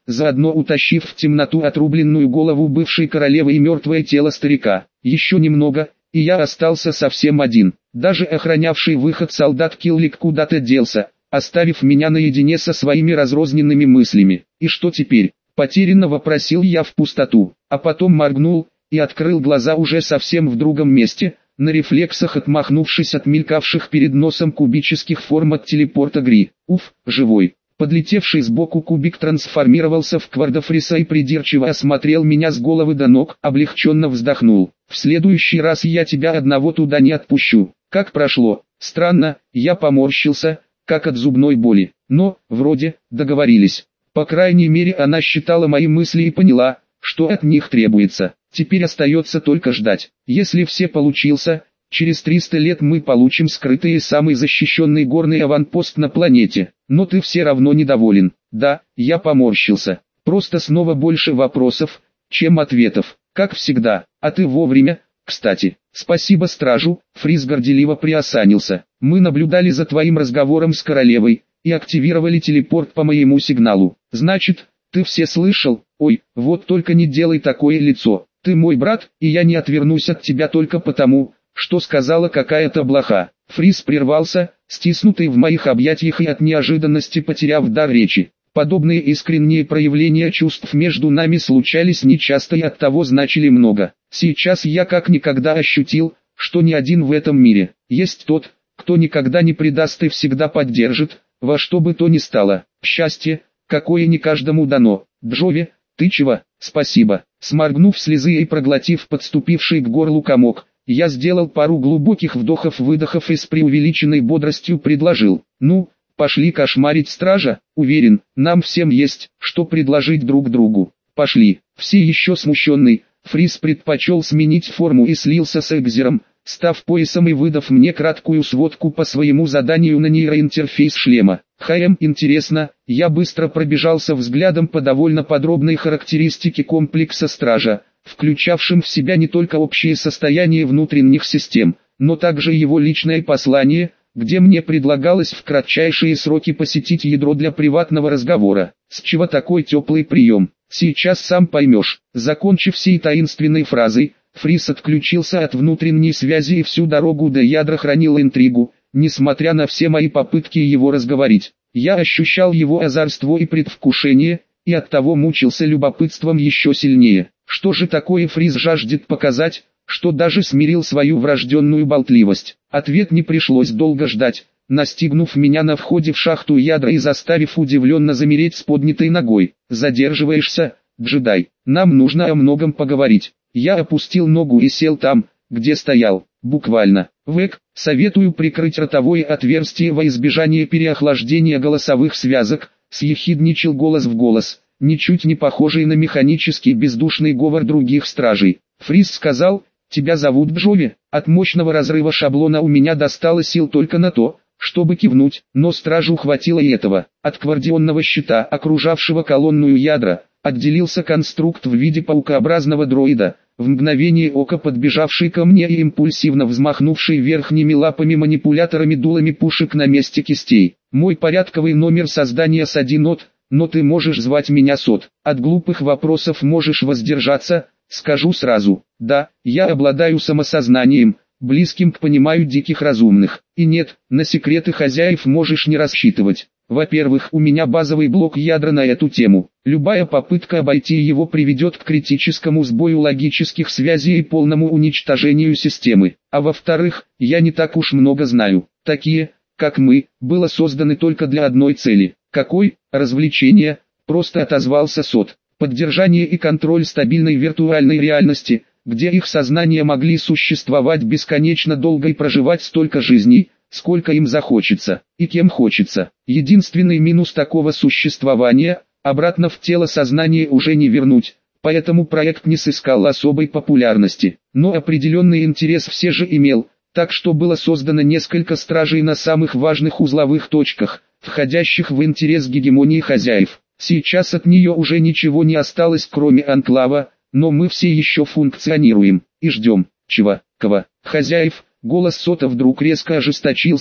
заодно утащив в темноту отрубленную голову бывшей королевы и мертвое тело старика. Еще немного, и я остался совсем один. Даже охранявший выход солдат Киллик куда-то делся, оставив меня наедине со своими разрозненными мыслями. И что теперь? Потерянно вопросил я в пустоту, а потом моргнул и открыл глаза уже совсем в другом месте, на рефлексах отмахнувшись от мелькавших перед носом кубических форм от телепорта Гри. Уф, живой. Подлетевший сбоку кубик трансформировался в Квардофриса и придирчиво осмотрел меня с головы до ног, облегченно вздохнул. В следующий раз я тебя одного туда не отпущу. Как прошло? Странно, я поморщился, как от зубной боли. Но, вроде, договорились. По крайней мере она считала мои мысли и поняла, что от них требуется. Теперь остается только ждать. Если все получился, через 300 лет мы получим скрытый и самый защищенный горный аванпост на планете. Но ты все равно недоволен. Да, я поморщился. Просто снова больше вопросов, чем ответов. Как всегда. А ты вовремя, кстати. Спасибо стражу. Фриз горделиво приосанился. Мы наблюдали за твоим разговором с королевой и активировали телепорт по моему сигналу. Значит, ты все слышал? Ой, вот только не делай такое лицо. Ты мой брат, и я не отвернусь от тебя только потому, что сказала какая-то блоха. Фриз прервался, стиснутый в моих объятиях и от неожиданности потеряв дар речи. Подобные искренние проявления чувств между нами случались нечасто и оттого значили много. Сейчас я как никогда ощутил, что ни один в этом мире. Есть тот, кто никогда не предаст и всегда поддержит, во что бы то ни стало. Счастье, какое не каждому дано. Джови, ты чего? Спасибо. Сморгнув слезы и проглотив подступивший к горлу комок, я сделал пару глубоких вдохов-выдохов и с преувеличенной бодростью предложил. Ну, пошли кошмарить стража, уверен, нам всем есть, что предложить друг другу. Пошли. Все еще смущенный, Фриз предпочел сменить форму и слился с Экзером, став поясом и выдав мне краткую сводку по своему заданию на нейроинтерфейс шлема. Интересно, я быстро пробежался взглядом по довольно подробной характеристике комплекса стража, включавшим в себя не только общее состояние внутренних систем, но также его личное послание, где мне предлагалось в кратчайшие сроки посетить ядро для приватного разговора. С чего такой теплый прием? Сейчас сам поймешь. Закончив сей таинственной фразой, Фриз отключился от внутренней связи и всю дорогу до ядра хранил интригу, несмотря на все мои попытки его разговорить. Я ощущал его озорство и предвкушение, и оттого мучился любопытством еще сильнее. Что же такое Фриз жаждет показать, что даже смирил свою врожденную болтливость? Ответ не пришлось долго ждать, настигнув меня на входе в шахту ядра и заставив удивленно замереть с поднятой ногой. «Задерживаешься, джедай? Нам нужно о многом поговорить». Я опустил ногу и сел там, где стоял, буквально. Вэк, советую прикрыть ротовое отверстие во избежание переохлаждения голосовых связок, съехидничал голос в голос, ничуть не похожий на механический бездушный говор других стражей. Фриз сказал, тебя зовут Джови. От мощного разрыва шаблона у меня достало сил только на то, чтобы кивнуть, но стражу хватило и этого. От квардионного щита, окружавшего колонную ядра, отделился конструкт в виде паукообразного дроида, в мгновение ока подбежавший ко мне и импульсивно взмахнувший верхними лапами манипуляторами дулами пушек на месте кистей. Мой порядковый номер создания Садинот, но ты можешь звать меня Сот. От глупых вопросов можешь воздержаться, скажу сразу. Да, я обладаю самосознанием, близким к пониманию диких разумных. И нет, на секреты хозяев можешь не рассчитывать. Во-первых, у меня базовый блок ядра на эту тему. Любая попытка обойти его приведет к критическому сбою логических связей и полному уничтожению системы. А во-вторых, я не так уж много знаю. Такие, как мы, было созданы только для одной цели. Какой? Развлечение, просто отозвался Сот. Поддержание и контроль стабильной виртуальной реальности, где их сознания могли существовать бесконечно долго и проживать столько жизней, сколько им захочется, и кем хочется. Единственный минус такого существования – обратно в тело сознание уже не вернуть, поэтому проект не сыскал особой популярности. Но определенный интерес все же имел, так что было создано несколько стражей на самых важных узловых точках, входящих в интерес гегемонии хозяев. Сейчас от нее уже ничего не осталось кроме анклава, но мы все еще функционируем, и ждем, чего, кого, хозяев. Голос Сота вдруг резко ожесточился,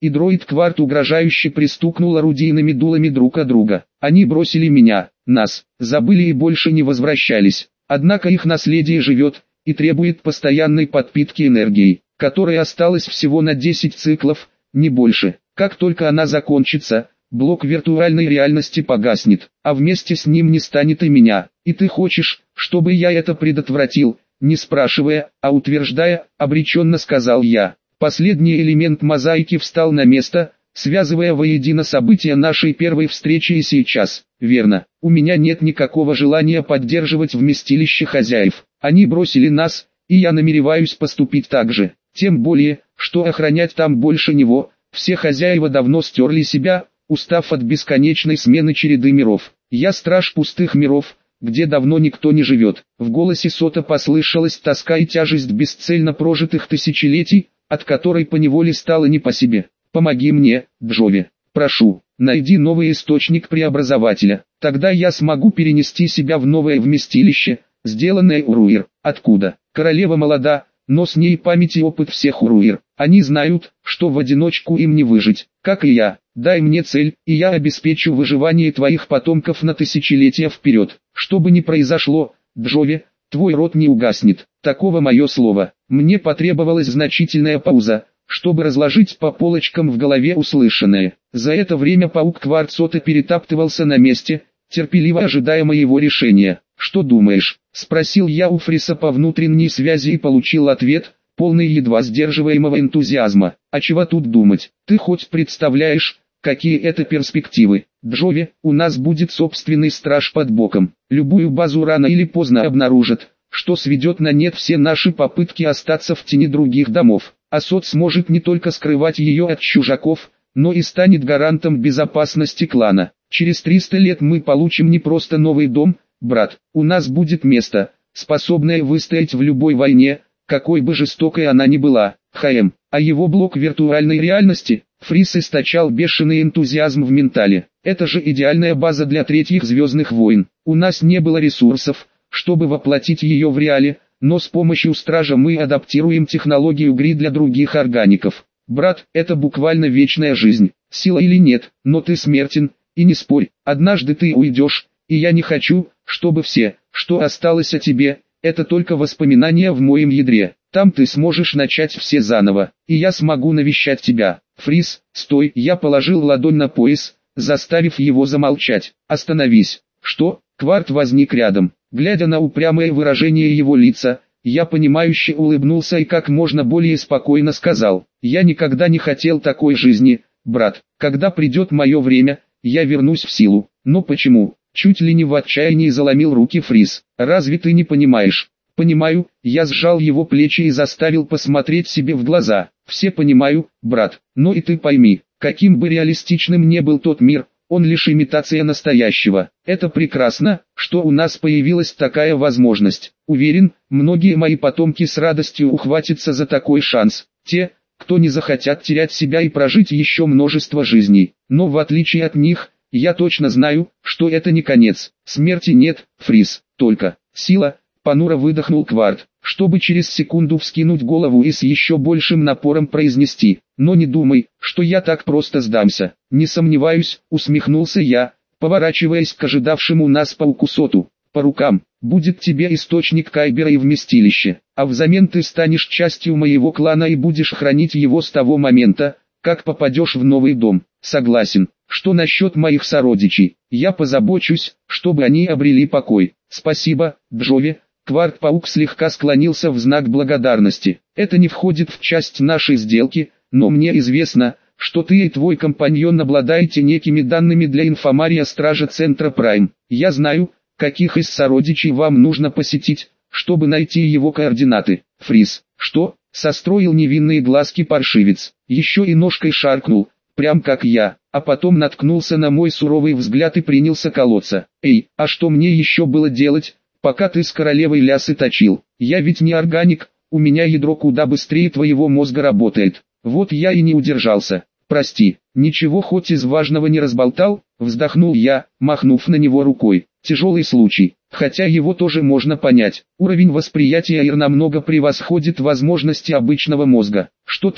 и дроид Кварт угрожающе пристукнул орудийными дулами друг от друга. Они бросили меня, нас, забыли и больше не возвращались. Однако их наследие живет и требует постоянной подпитки энергией, которой осталось всего на 10 циклов, не больше. Как только она закончится, блок виртуальной реальности погаснет, а вместе с ним не станет и меня. И ты хочешь, чтобы я это предотвратил, не спрашивая, а утверждая, обреченно сказал я. Последний элемент мозаики встал на место, связывая воедино события нашей первой встречи и сейчас. Верно, у меня нет никакого желания поддерживать вместилище хозяев. Они бросили нас, и я намереваюсь поступить так же. Тем более, что охранять там больше него. Все хозяева давно стерли себя, устав от бесконечной смены череды миров. Я страж пустых миров, где давно никто не живет. В голосе Сота послышалась тоска и тяжесть бесцельно прожитых тысячелетий, от которой поневоле стало не по себе. Помоги мне, Джови. Прошу, найди новый источник преобразователя. Тогда я смогу перенести себя в новое вместилище, сделанное Уруир. Откуда? Королева молода, но с ней память и опыт всех Уруир. Они знают, что в одиночку им не выжить, как и я. Дай мне цель, и я обеспечу выживание твоих потомков на тысячелетия вперед. Что бы ни произошло, Джови, твой род не угаснет. Таково мое слово. Мне потребовалась значительная пауза, чтобы разложить по полочкам в голове услышанное. За это время паук Кварцота перетаптывался на месте, терпеливо ожидая моего решения. «Что думаешь?» – спросил я у Фриса по внутренней связи и получил ответ, полный едва сдерживаемого энтузиазма. «А чего тут думать? Ты хоть представляешь, какие это перспективы? Джови, у нас будет собственный страж под боком. Любую базу рано или поздно обнаружат, что сведет на нет все наши попытки остаться в тени других домов. А Сот сможет не только скрывать ее от чужаков, но и станет гарантом безопасности клана. Через 300 лет мы получим не просто новый дом, брат, у нас будет место, способное выстоять в любой войне, какой бы жестокой она ни была. ХМ, а его блок виртуальной реальности, Фрис источал бешеный энтузиазм в ментале. Это же идеальная база для третьих звездных войн. У нас не было ресурсов, чтобы воплотить ее в реале, но с помощью стража мы адаптируем технологию ГРИ для других органиков. Брат, это буквально вечная жизнь, сила или нет, но ты смертен, и не спорь, однажды ты уйдешь, и я не хочу, чтобы все, что осталось о тебе, это только воспоминания в моем ядре. Там ты сможешь начать все заново, и я смогу навещать тебя. Фрис, стой, я положил ладонь на пояс, заставив его замолчать. Остановись. Что? Кварт возник рядом. Глядя на упрямое выражение его лица, я понимающе улыбнулся и как можно более спокойно сказал: «Я никогда не хотел такой жизни, брат. Когда придет мое время, я вернусь в силу». «Но почему?» — чуть ли не в отчаянии заломил руки Фрис. «Разве ты не понимаешь?» «Понимаю», — я сжал его плечи и заставил посмотреть себе в глаза. «Все понимаю, брат, но и ты пойми, каким бы реалистичным не был тот мир, он лишь имитация настоящего. Это прекрасно, что у нас появилась такая возможность. Уверен, многие мои потомки с радостью ухватятся за такой шанс. Те, кто не захотят терять себя и прожить еще множество жизней. Но в отличие от них, я точно знаю, что это не конец. Смерти нет, Фрис, только сила». Понуро выдохнул Кварт, чтобы через секунду вскинуть голову и с еще большим напором произнести: «Но не думай, что я так просто сдамся». «Не сомневаюсь», — усмехнулся я, поворачиваясь к ожидавшему нас пауку Соту. «По рукам, будет тебе источник Кайбера и вместилище, а взамен ты станешь частью моего клана и будешь хранить его с того момента, как попадешь в новый дом». «Согласен. Что насчет моих сородичей? Я позабочусь, чтобы они обрели покой». «Спасибо, Джови». Кварт-паук слегка склонился в знак благодарности. «Это не входит в часть нашей сделки, но мне известно, что ты и твой компаньон обладаете некими данными для инфомария Стража Центра Прайм. Я знаю, каких из сородичей вам нужно посетить, чтобы найти его координаты». «Фрис, что?» — состроил невинные глазки паршивец. Еще и ножкой шаркнул, прям как я, а потом наткнулся на мой суровый взгляд и принялся колоться. «Эй, а что мне еще было делать, пока ты с королевой лясы точил? Я ведь не органик, у меня ядро куда быстрее твоего мозга работает». Вот я и не удержался. «Прости, ничего хоть из важного не разболтал?» — вздохнул я, махнув на него рукой. «Тяжелый случай, хотя его тоже можно понять. Уровень восприятия Ир намного превосходит возможности обычного мозга. Что ты,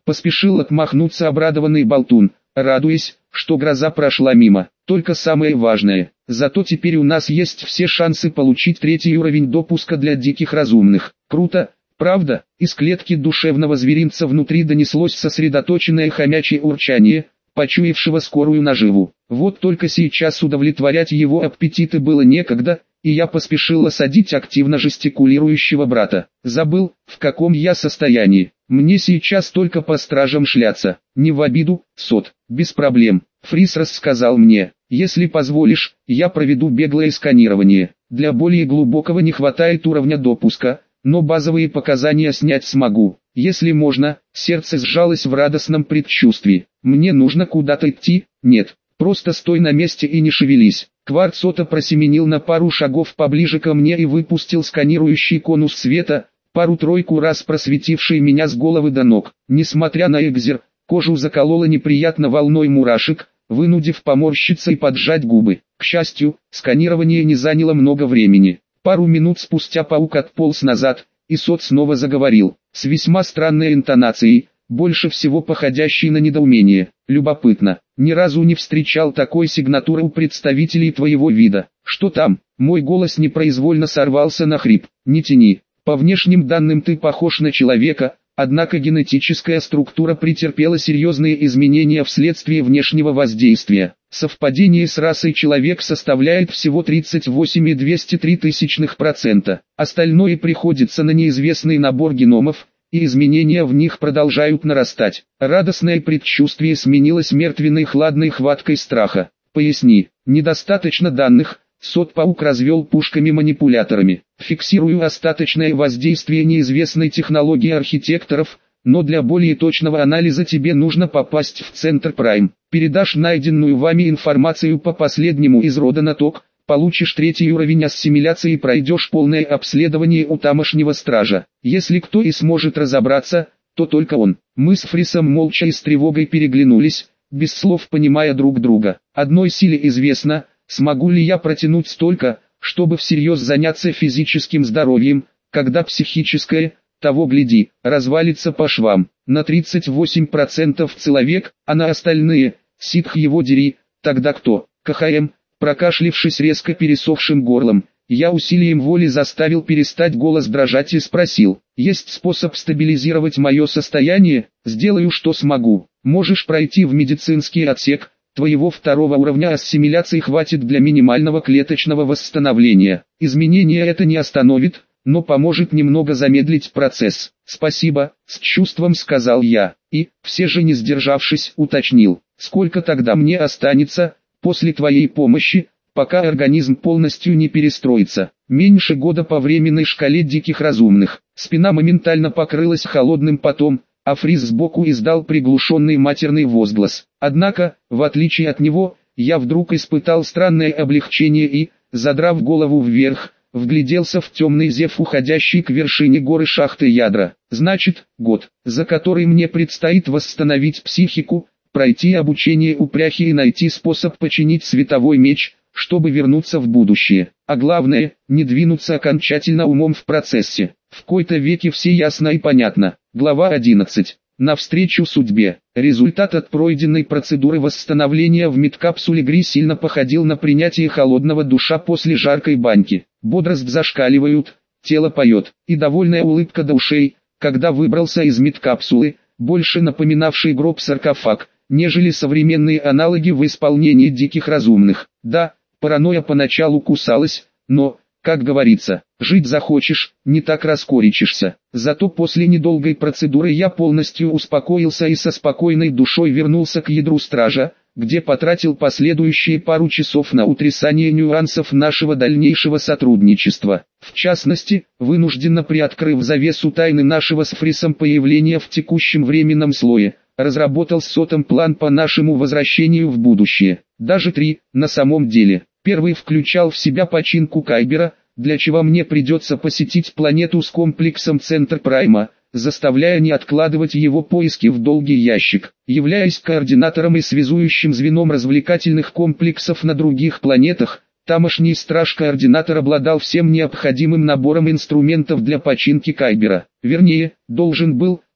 Поспешил отмахнуться обрадованный болтун, радуясь, что гроза прошла мимо. Только самое важное, зато теперь у нас есть все шансы получить 3-й уровень допуска для диких разумных. Круто, правда? Из клетки душевного зверинца внутри донеслось сосредоточенное хомячье урчание, почуявшего скорую наживу. Вот только сейчас удовлетворять его аппетиты было некогда, и я поспешил осадить активно жестикулирующего брата. Забыл, в каком я состоянии. Мне сейчас только по стражам шляться. Не в обиду, Сот. Без проблем. Фрис рассказал мне, если позволишь, я проведу беглое сканирование. Для более глубокого не хватает уровня допуска, но базовые показания снять смогу. Если можно, сердце сжалось в радостном предчувствии. Мне нужно куда-то идти? Нет. Просто стой на месте и не шевелись. Кварцота просеменил на пару шагов поближе ко мне и выпустил сканирующий конус света, пару-тройку раз просветивший меня с головы до ног. Несмотря на экзер, кожу заколола неприятно волной мурашек, вынудив поморщиться и поджать губы. К счастью, сканирование не заняло много времени. Пару минут спустя паук отполз назад, и Сот снова заговорил, с весьма странной интонацией, больше всего походящей на недоумение. Любопытно, ни разу не встречал такой сигнатуры у представителей твоего вида. Что там? Мой голос непроизвольно сорвался на хрип. Не тяни. По внешним данным ты похож на человека, однако генетическая структура претерпела серьезные изменения вследствие внешнего воздействия. Совпадение с расой человек составляет всего 38,203%. Остальное приходится на неизвестный набор геномов, и изменения в них продолжают нарастать. Радостное предчувствие сменилось мертвенной хладной хваткой страха. Поясни, недостаточно данных. Сот-паук развел пушками-манипуляторами. Фиксирую остаточное воздействие неизвестной технологии архитекторов, но для более точного анализа тебе нужно попасть в центр Прайм. Передашь найденную вами информацию по последнему из рода на ТОК, получишь 3-й уровень ассимиляции и пройдешь полное обследование у тамошнего стража. Если кто и сможет разобраться, то только он. Мы с Фрисом молча и с тревогой переглянулись, без слов понимая друг друга. Одной силе известно, смогу ли я протянуть столько, чтобы всерьез заняться физическим здоровьем, когда психическое, того гляди, развалится по швам. На 38% человек, а на остальные, ситх его дери, тогда кто? КХМ, прокашлившись резко пересохшим горлом, я усилием воли заставил перестать голос дрожать и спросил, есть способ стабилизировать мое состояние? Сделаю, что смогу. Можешь пройти в медицинский отсек, твоего 2-го уровня ассимиляции хватит для минимального клеточного восстановления. Изменение это не остановит, но поможет немного замедлить процесс. Спасибо, с чувством сказал я, и, все же не сдержавшись, уточнил, сколько тогда мне останется, после твоей помощи, пока организм полностью не перестроится. Меньше года по временной шкале диких разумных. Спина моментально покрылась холодным потом, а Фрис сбоку издал приглушенный матерный возглас. Однако, в отличие от него, я вдруг испытал странное облегчение и, задрав голову вверх, вгляделся в темный зев, уходящий к вершине горы шахты ядра. Значит, год, за который мне предстоит восстановить психику, пройти обучение у пряхи и найти способ починить световой меч, чтобы вернуться в будущее. А главное, не двинуться окончательно умом в процессе. В кои-то веки все ясно и понятно. Глава 11. Навстречу судьбе. Результат от пройденной процедуры восстановления в медкапсуле Гри сильно походил на принятие холодного душа после жаркой баньки. Бодрость зашкаливают, тело поет, и довольная улыбка до ушей, когда выбрался из медкапсулы, больше напоминавший гроб-саркофаг, нежели современные аналоги в исполнении диких разумных. Да, паранойя поначалу кусалась, но, как говорится, жить захочешь, не так раскорячишься. Зато после недолгой процедуры я полностью успокоился и со спокойной душой вернулся к ядру стража, где потратил последующие пару часов на утрясание нюансов нашего дальнейшего сотрудничества. В частности, вынужденно приоткрыв завесу тайны нашего с Фрисом появления в текущем временном слое, разработал с Сотом план по нашему возвращению в будущее. Даже 3, на самом деле. Первый включал в себя починку Кайбера, для чего мне придется посетить планету с комплексом Центр Прайма, заставляя не откладывать его поиски в долгий ящик. Являясь координатором и связующим звеном развлекательных комплексов на других планетах, тамошний страж-координатор обладал всем необходимым набором инструментов для починки Кайбера. Вернее, должен был,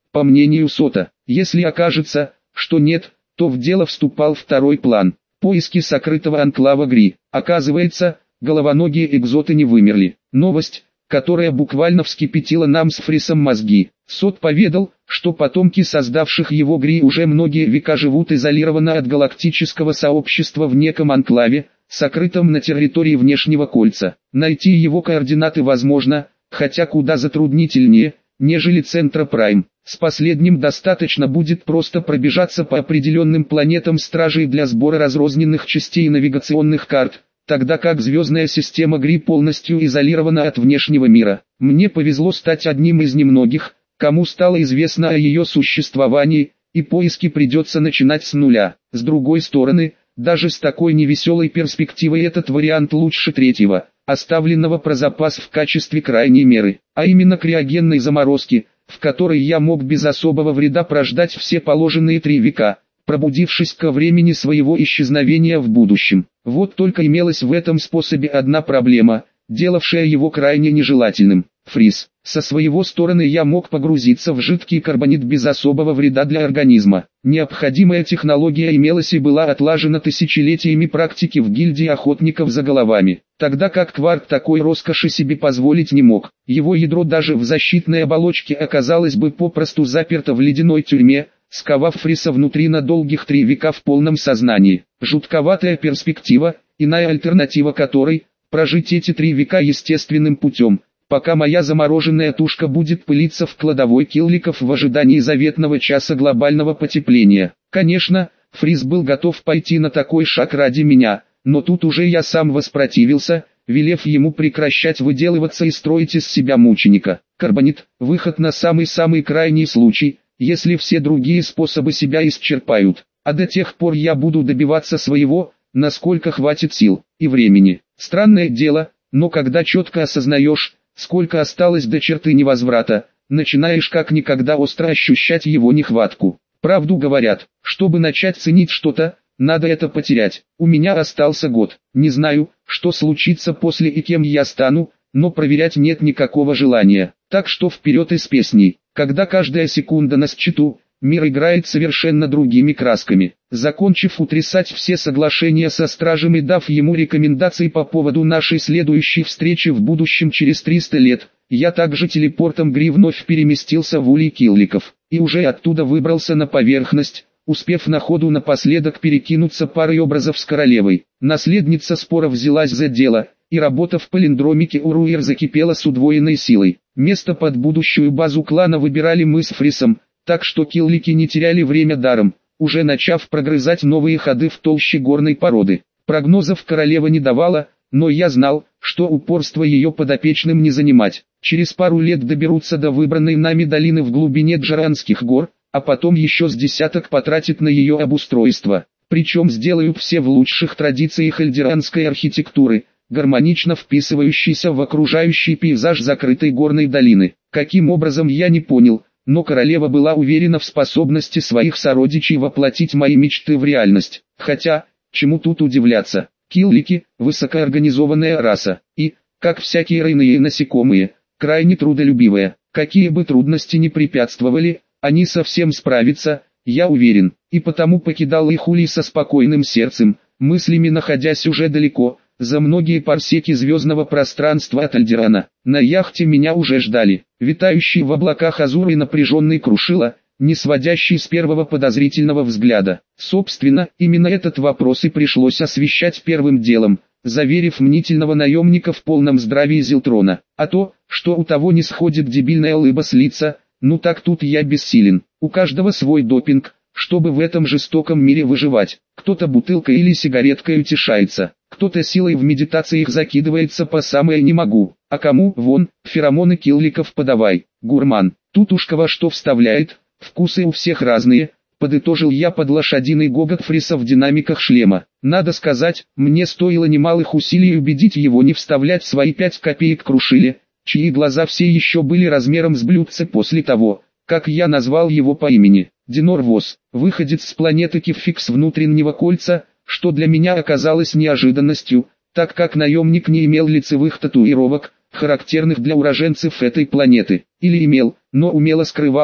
По мнению Сота, если окажется, что нет, то в дело вступал второй план – поиски сокрытого анклава Гри. Оказывается, головоногие экзоты не вымерли. Новость, которая буквально вскипятила нам с Фрисом мозги. Сот поведал, что потомки создавших его Гри уже многие века живут изолированно от галактического сообщества в неком анклаве, сокрытом на территории внешнего кольца. Найти его координаты возможно, хотя куда затруднительнее, нежели центра Прайм. С последним достаточно будет просто пробежаться по определенным планетам стражей для сбора разрозненных частей навигационных карт, тогда как звездная система Гри полностью изолирована от внешнего мира. Мне повезло стать одним из немногих, кому стало известно о ее существовании, и поиски придется начинать с нуля. С другой стороны, даже с такой невеселой перспективой этот вариант лучше третьего, оставленного про запас в качестве крайней меры, а именно криогенной заморозки, в которой я мог без особого вреда прождать все положенные 3 века, пробудившись ко времени своего исчезновения в будущем. Вот только имелась в этом способе одна проблема, делавшая его крайне нежелательным. Фрис. Со своего стороны я мог погрузиться в жидкий карбонит без особого вреда для организма. Необходимая технология имелась и была отлажена тысячелетиями практики в гильдии охотников за головами. Тогда как Кварк такой роскоши себе позволить не мог. Его ядро даже в защитной оболочке оказалось бы попросту заперто в ледяной тюрьме, сковав Фриса внутри на долгих 3 века в полном сознании. Жутковатая перспектива, иная альтернатива которой – прожить эти 3 века естественным путем, пока моя замороженная тушка будет пылиться в кладовой килликов в ожидании заветного часа глобального потепления. Конечно, Фрис был готов пойти на такой шаг ради меня, но тут уже я сам воспротивился, велев ему прекращать выделываться и строить из себя мученика. Карбонит – выход на самый-самый крайний случай, если все другие способы себя исчерпают, а до тех пор я буду добиваться своего, насколько хватит сил и времени. Странное дело, но когда четко осознаешь, сколько осталось до черты невозврата, начинаешь как никогда остро ощущать его нехватку. Правду говорят, чтобы начать ценить что-то, надо это потерять. У меня остался год. Не знаю, что случится после и кем я стану, но проверять нет никакого желания. Так что вперед из песней. Когда каждая секунда на счету, мир играет совершенно другими красками. Закончив утрясать все соглашения со стражем и дав ему рекомендации по поводу нашей следующей встречи в будущем через 300 лет, я также телепортом Гри вновь переместился в улей килликов, и уже оттуда выбрался на поверхность, успев на ходу напоследок перекинуться парой образов с королевой. Наследница спора взялась за дело, и работа в палиндромике Уруир закипела с удвоенной силой. Место под будущую базу клана выбирали мы с Фрисом, так что киллики не теряли время даром, уже начав прогрызать новые ходы в толще горной породы. Прогнозов королева не давала, но я знал, что упорство ее подопечным не занимать. Через пару лет доберутся до выбранной нами долины в глубине Джаранских гор, а потом еще с десяток потратит на ее обустройство. Причем сделают все в лучших традициях эльдеранской архитектуры, гармонично вписывающийся в окружающий пейзаж закрытой горной долины. Каким образом я не понял, но королева была уверена в способности своих сородичей воплотить мои мечты в реальность. Хотя, чему тут удивляться, киллики – высокоорганизованная раса, и, как всякие ройные насекомые, крайне трудолюбивая. Какие бы трудности ни препятствовали, они совсем справятся, я уверен, и потому покидал их улей со спокойным сердцем, мыслями находясь уже далеко, за многие парсеки звездного пространства от Альдерана. На яхте меня уже ждали, витающий в облаках азур и напряженный крушила, не сводящий с первого подозрительного взгляда. Собственно, именно этот вопрос и пришлось освещать первым делом, заверив мнительного наемника в полном здравии Зилтрона. А то, что у того не сходит дебильная улыба с лица, ну так тут я бессилен. У каждого свой допинг, чтобы в этом жестоком мире выживать. Кто-то бутылкой или сигареткой утешается, кто-то силой в медитациях закидывается по самое не могу, а кому, вон, феромоны килликов подавай, гурман. Тут уж кого что вставляет, вкусы у всех разные, подытожил я под лошадиный гогот Фриса в динамиках шлема. Надо сказать, мне стоило немалых усилий убедить его не вставлять свои 5 копеек крушили, чьи глаза все еще были размером с блюдце после того, как я назвал его по имени. Динор Вос, выходец с планеты Киффикс внутреннего кольца, что для меня оказалось неожиданностью, так как наемник не имел лицевых татуировок, характерных для уроженцев этой планеты, или имел, но умело скрывал,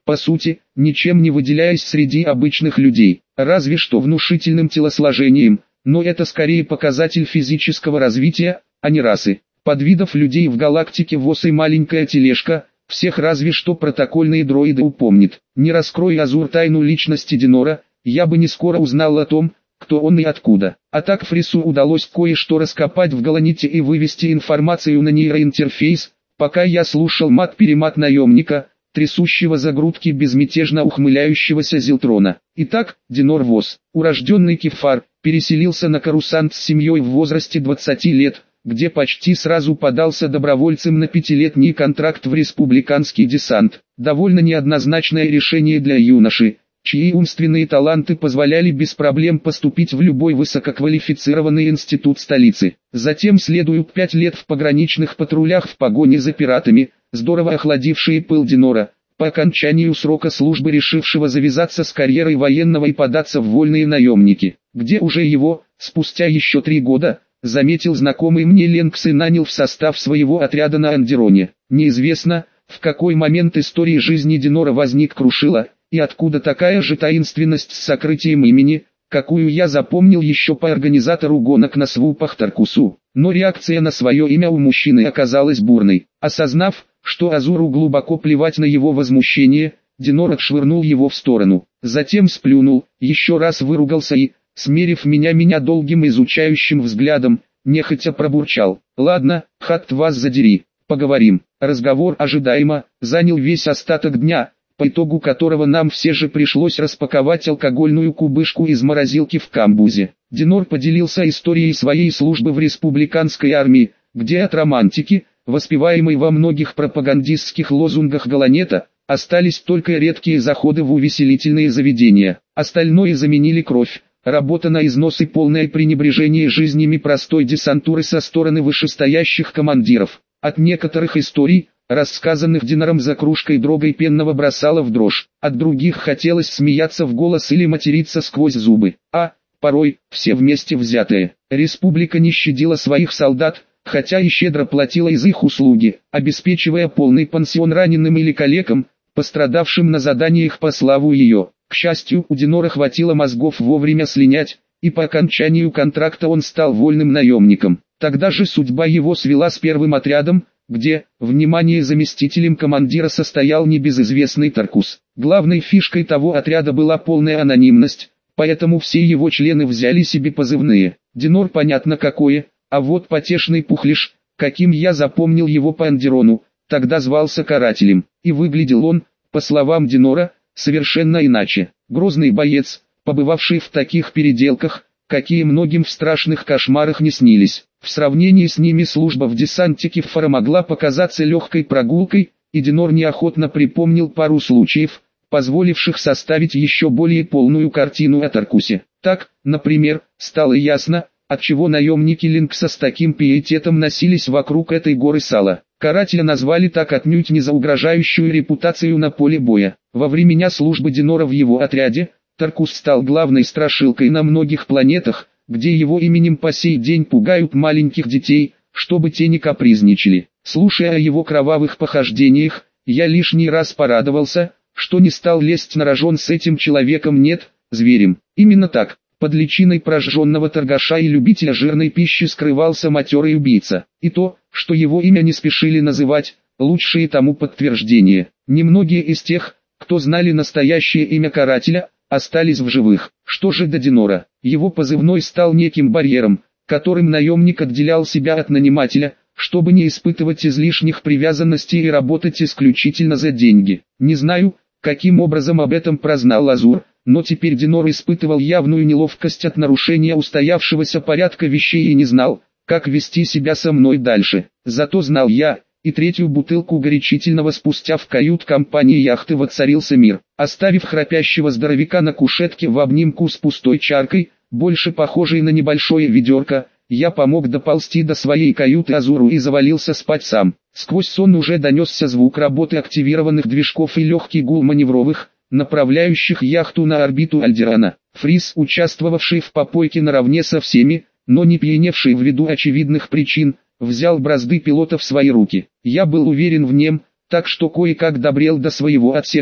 по сути, ничем не выделяясь среди обычных людей, разве что внушительным телосложением, но это скорее показатель физического развития, а не расы. Подвидов людей в галактике ВОС и маленькая тележка, всех разве что протокольные дроиды упомнит. Не раскрой Азур тайну личности Динора, я бы не скоро узнал о том, кто он и откуда. А так Фрису удалось кое-что раскопать в Галаните и вывести информацию на нейроинтерфейс, пока я слушал мат-перемат наемника, трясущего за грудки безмятежно ухмыляющегося Зилтрона. Итак, Динор ВОС, урожденный Кефар, переселился на Корусант с семьей в возрасте 20 лет, где почти сразу подался добровольцем на 5-летний контракт в республиканский десант. Довольно неоднозначное решение для юноши, чьи умственные таланты позволяли без проблем поступить в любой высококвалифицированный институт столицы. Затем следуют 5 лет в пограничных патрулях в погоне за пиратами, здорово охладившие пыл Динора, по окончанию срока службы решившего завязаться с карьерой военного и податься в вольные наемники, где уже его, спустя еще 3 года, заметил знакомый мне Ленкс и нанял в состав своего отряда на Андероне. Неизвестно, в какой момент истории жизни Динора возник Крушила, и откуда такая же таинственность с сокрытием имени, какую я запомнил еще по организатору гонок на свупах Таркусу. Но реакция на свое имя у мужчины оказалась бурной. Осознав, что Азуру глубоко плевать на его возмущение, Динор отшвырнул его в сторону. Затем сплюнул, еще раз выругался и, смерив меня долгим изучающим взглядом, нехотя пробурчал: «Ладно, хат вас задери, поговорим». Разговор ожидаемо занял весь остаток дня, по итогу которого нам все же пришлось распаковать алкогольную кубышку из морозилки в камбузе. Динор поделился историей своей службы в республиканской армии, где от романтики, воспеваемой во многих пропагандистских лозунгах Галанета, остались только редкие заходы в увеселительные заведения. Остальное заменили кровь, работа на износ и полное пренебрежение жизнями простой десантуры со стороны вышестоящих командиров. От некоторых историй, рассказанных Динором за кружкой дрогой пенного, бросало в дрожь, от других хотелось смеяться в голос или материться сквозь зубы. А, порой, все вместе взятые. Республика не щадила своих солдат, хотя и щедро платила из их услуги, обеспечивая полный пансион раненым или калекам, пострадавшим на заданиях по славу ее. К счастью, у Динора хватило мозгов вовремя слинять, и по окончанию контракта он стал вольным наемником. Тогда же судьба его свела с первым отрядом, где, внимание, заместителем командира состоял небезызвестный Таркус. Главной фишкой того отряда была полная анонимность, поэтому все его члены взяли себе позывные. Динор понятно какое, а вот потешный Пухлиш, каким я запомнил его по Андерону, тогда звался Карателем, и выглядел он, по словам Динора, совершенно иначе. Грозный боец, побывавший в таких переделках, какие многим в страшных кошмарах не снились. В сравнении с ними служба в десанте Кефара могла показаться легкой прогулкой, и Динор неохотно припомнил пару случаев, позволивших составить еще более полную картину о Таркусе. Так, например, стало ясно, отчего наемники Линкса с таким пиететом носились вокруг этой горы сала. Карателя назвали так отнюдь не за угрожающую репутацию на поле боя. Во времена службы Динора в его отряде, Таркус стал главной страшилкой на многих планетах, где его именем по сей день пугают маленьких детей, чтобы те не капризничали. Слушая о его кровавых похождениях, я лишний раз порадовался, что не стал лезть на рожон с этим человеком, нет, зверем. Именно так, под личиной прожженного торгаша и любителя жирной пищи скрывался матерый убийца. И то, что его имя не спешили называть, лучшее тому подтверждение. Немногие из тех, кто знали настоящее имя карателя, остались в живых. Что же до Динора? Его позывной стал неким барьером, которым наемник отделял себя от нанимателя, чтобы не испытывать излишних привязанностей и работать исключительно за деньги. Не знаю, каким образом об этом прознал Азур, но теперь Динор испытывал явную неловкость от нарушения устоявшегося порядка вещей и не знал, как вести себя со мной дальше. Зато знал я, и третью бутылку горячительного спустя в кают-компании яхты воцарился мир. Оставив храпящего здоровяка на кушетке в обнимку с пустой чаркой, больше похожей на небольшое ведерко, я помог доползти до своей каюты Азуру и завалился спать сам. Сквозь сон уже донесся звук работы активированных движков и легкий гул маневровых, направляющих яхту на орбиту Альдерана. Фрис, участвовавший в попойке наравне со всеми, но не пьяневший ввиду очевидных причин, взял бразды пилота в свои руки. Я был уверен в нем, так что кое-как добрел до своего отсека и,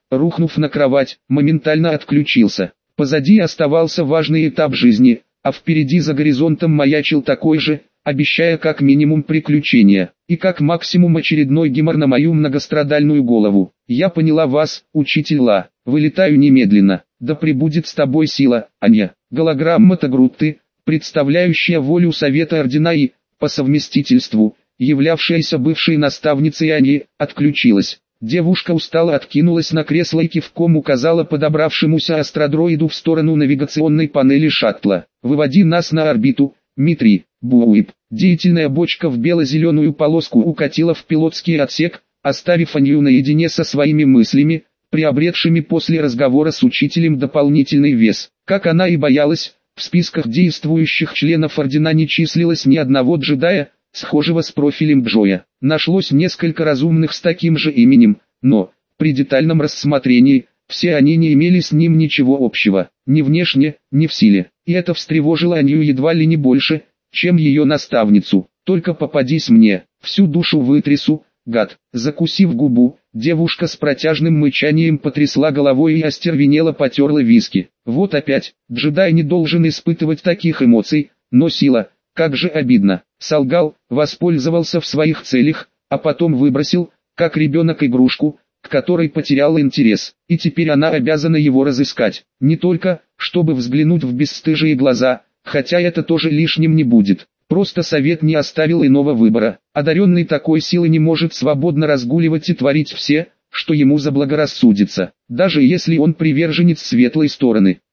рухнув на кровать, моментально отключился. Позади оставался важный этап жизни, а впереди за горизонтом маячил такой же, обещая как минимум приключения, и как максимум очередной гемор на мою многострадальную голову. «Я поняла вас, учитель Ла, вылетаю немедленно, да пребудет с тобой сила, Аня». Голограмма Тагрутты, представляющая волю Совета Ордена и, по совместительству, являвшаяся бывшей наставницей Ани, отключилась. Девушка устало откинулась на кресло и кивком указала подобравшемуся астродроиду в сторону навигационной панели шаттла. «Выводи нас на орбиту, Ми-3, Бууип». Деятельная бочка в бело-зеленую полоску укатила в пилотский отсек, оставив Анью наедине со своими мыслями, приобретшими после разговора с учителем дополнительный вес. Как она и боялась, в списках действующих членов Ордена не числилось ни одного джедая, схожего с профилем Джоя. Нашлось несколько разумных с таким же именем, но, при детальном рассмотрении, все они не имели с ним ничего общего, ни внешне, ни в силе. И это встревожило Анью едва ли не больше, чем ее наставницу. «Только попадись мне, всю душу вытрясу, гад». Закусив губу, девушка с протяжным мычанием потрясла головой и остервенело потерла виски. Вот опять, джедай не должен испытывать таких эмоций, но сила, как же обидно. Солгал, воспользовался в своих целях, а потом выбросил, как ребенок игрушку, к которой потерял интерес. И теперь она обязана его разыскать. Не только, чтобы взглянуть в бесстыжие глаза, хотя это тоже лишним не будет. Просто совет не оставил иного выбора. Одаренный такой силой не может свободно разгуливать и творить все, что ему заблагорассудится, даже если он приверженец светлой стороны.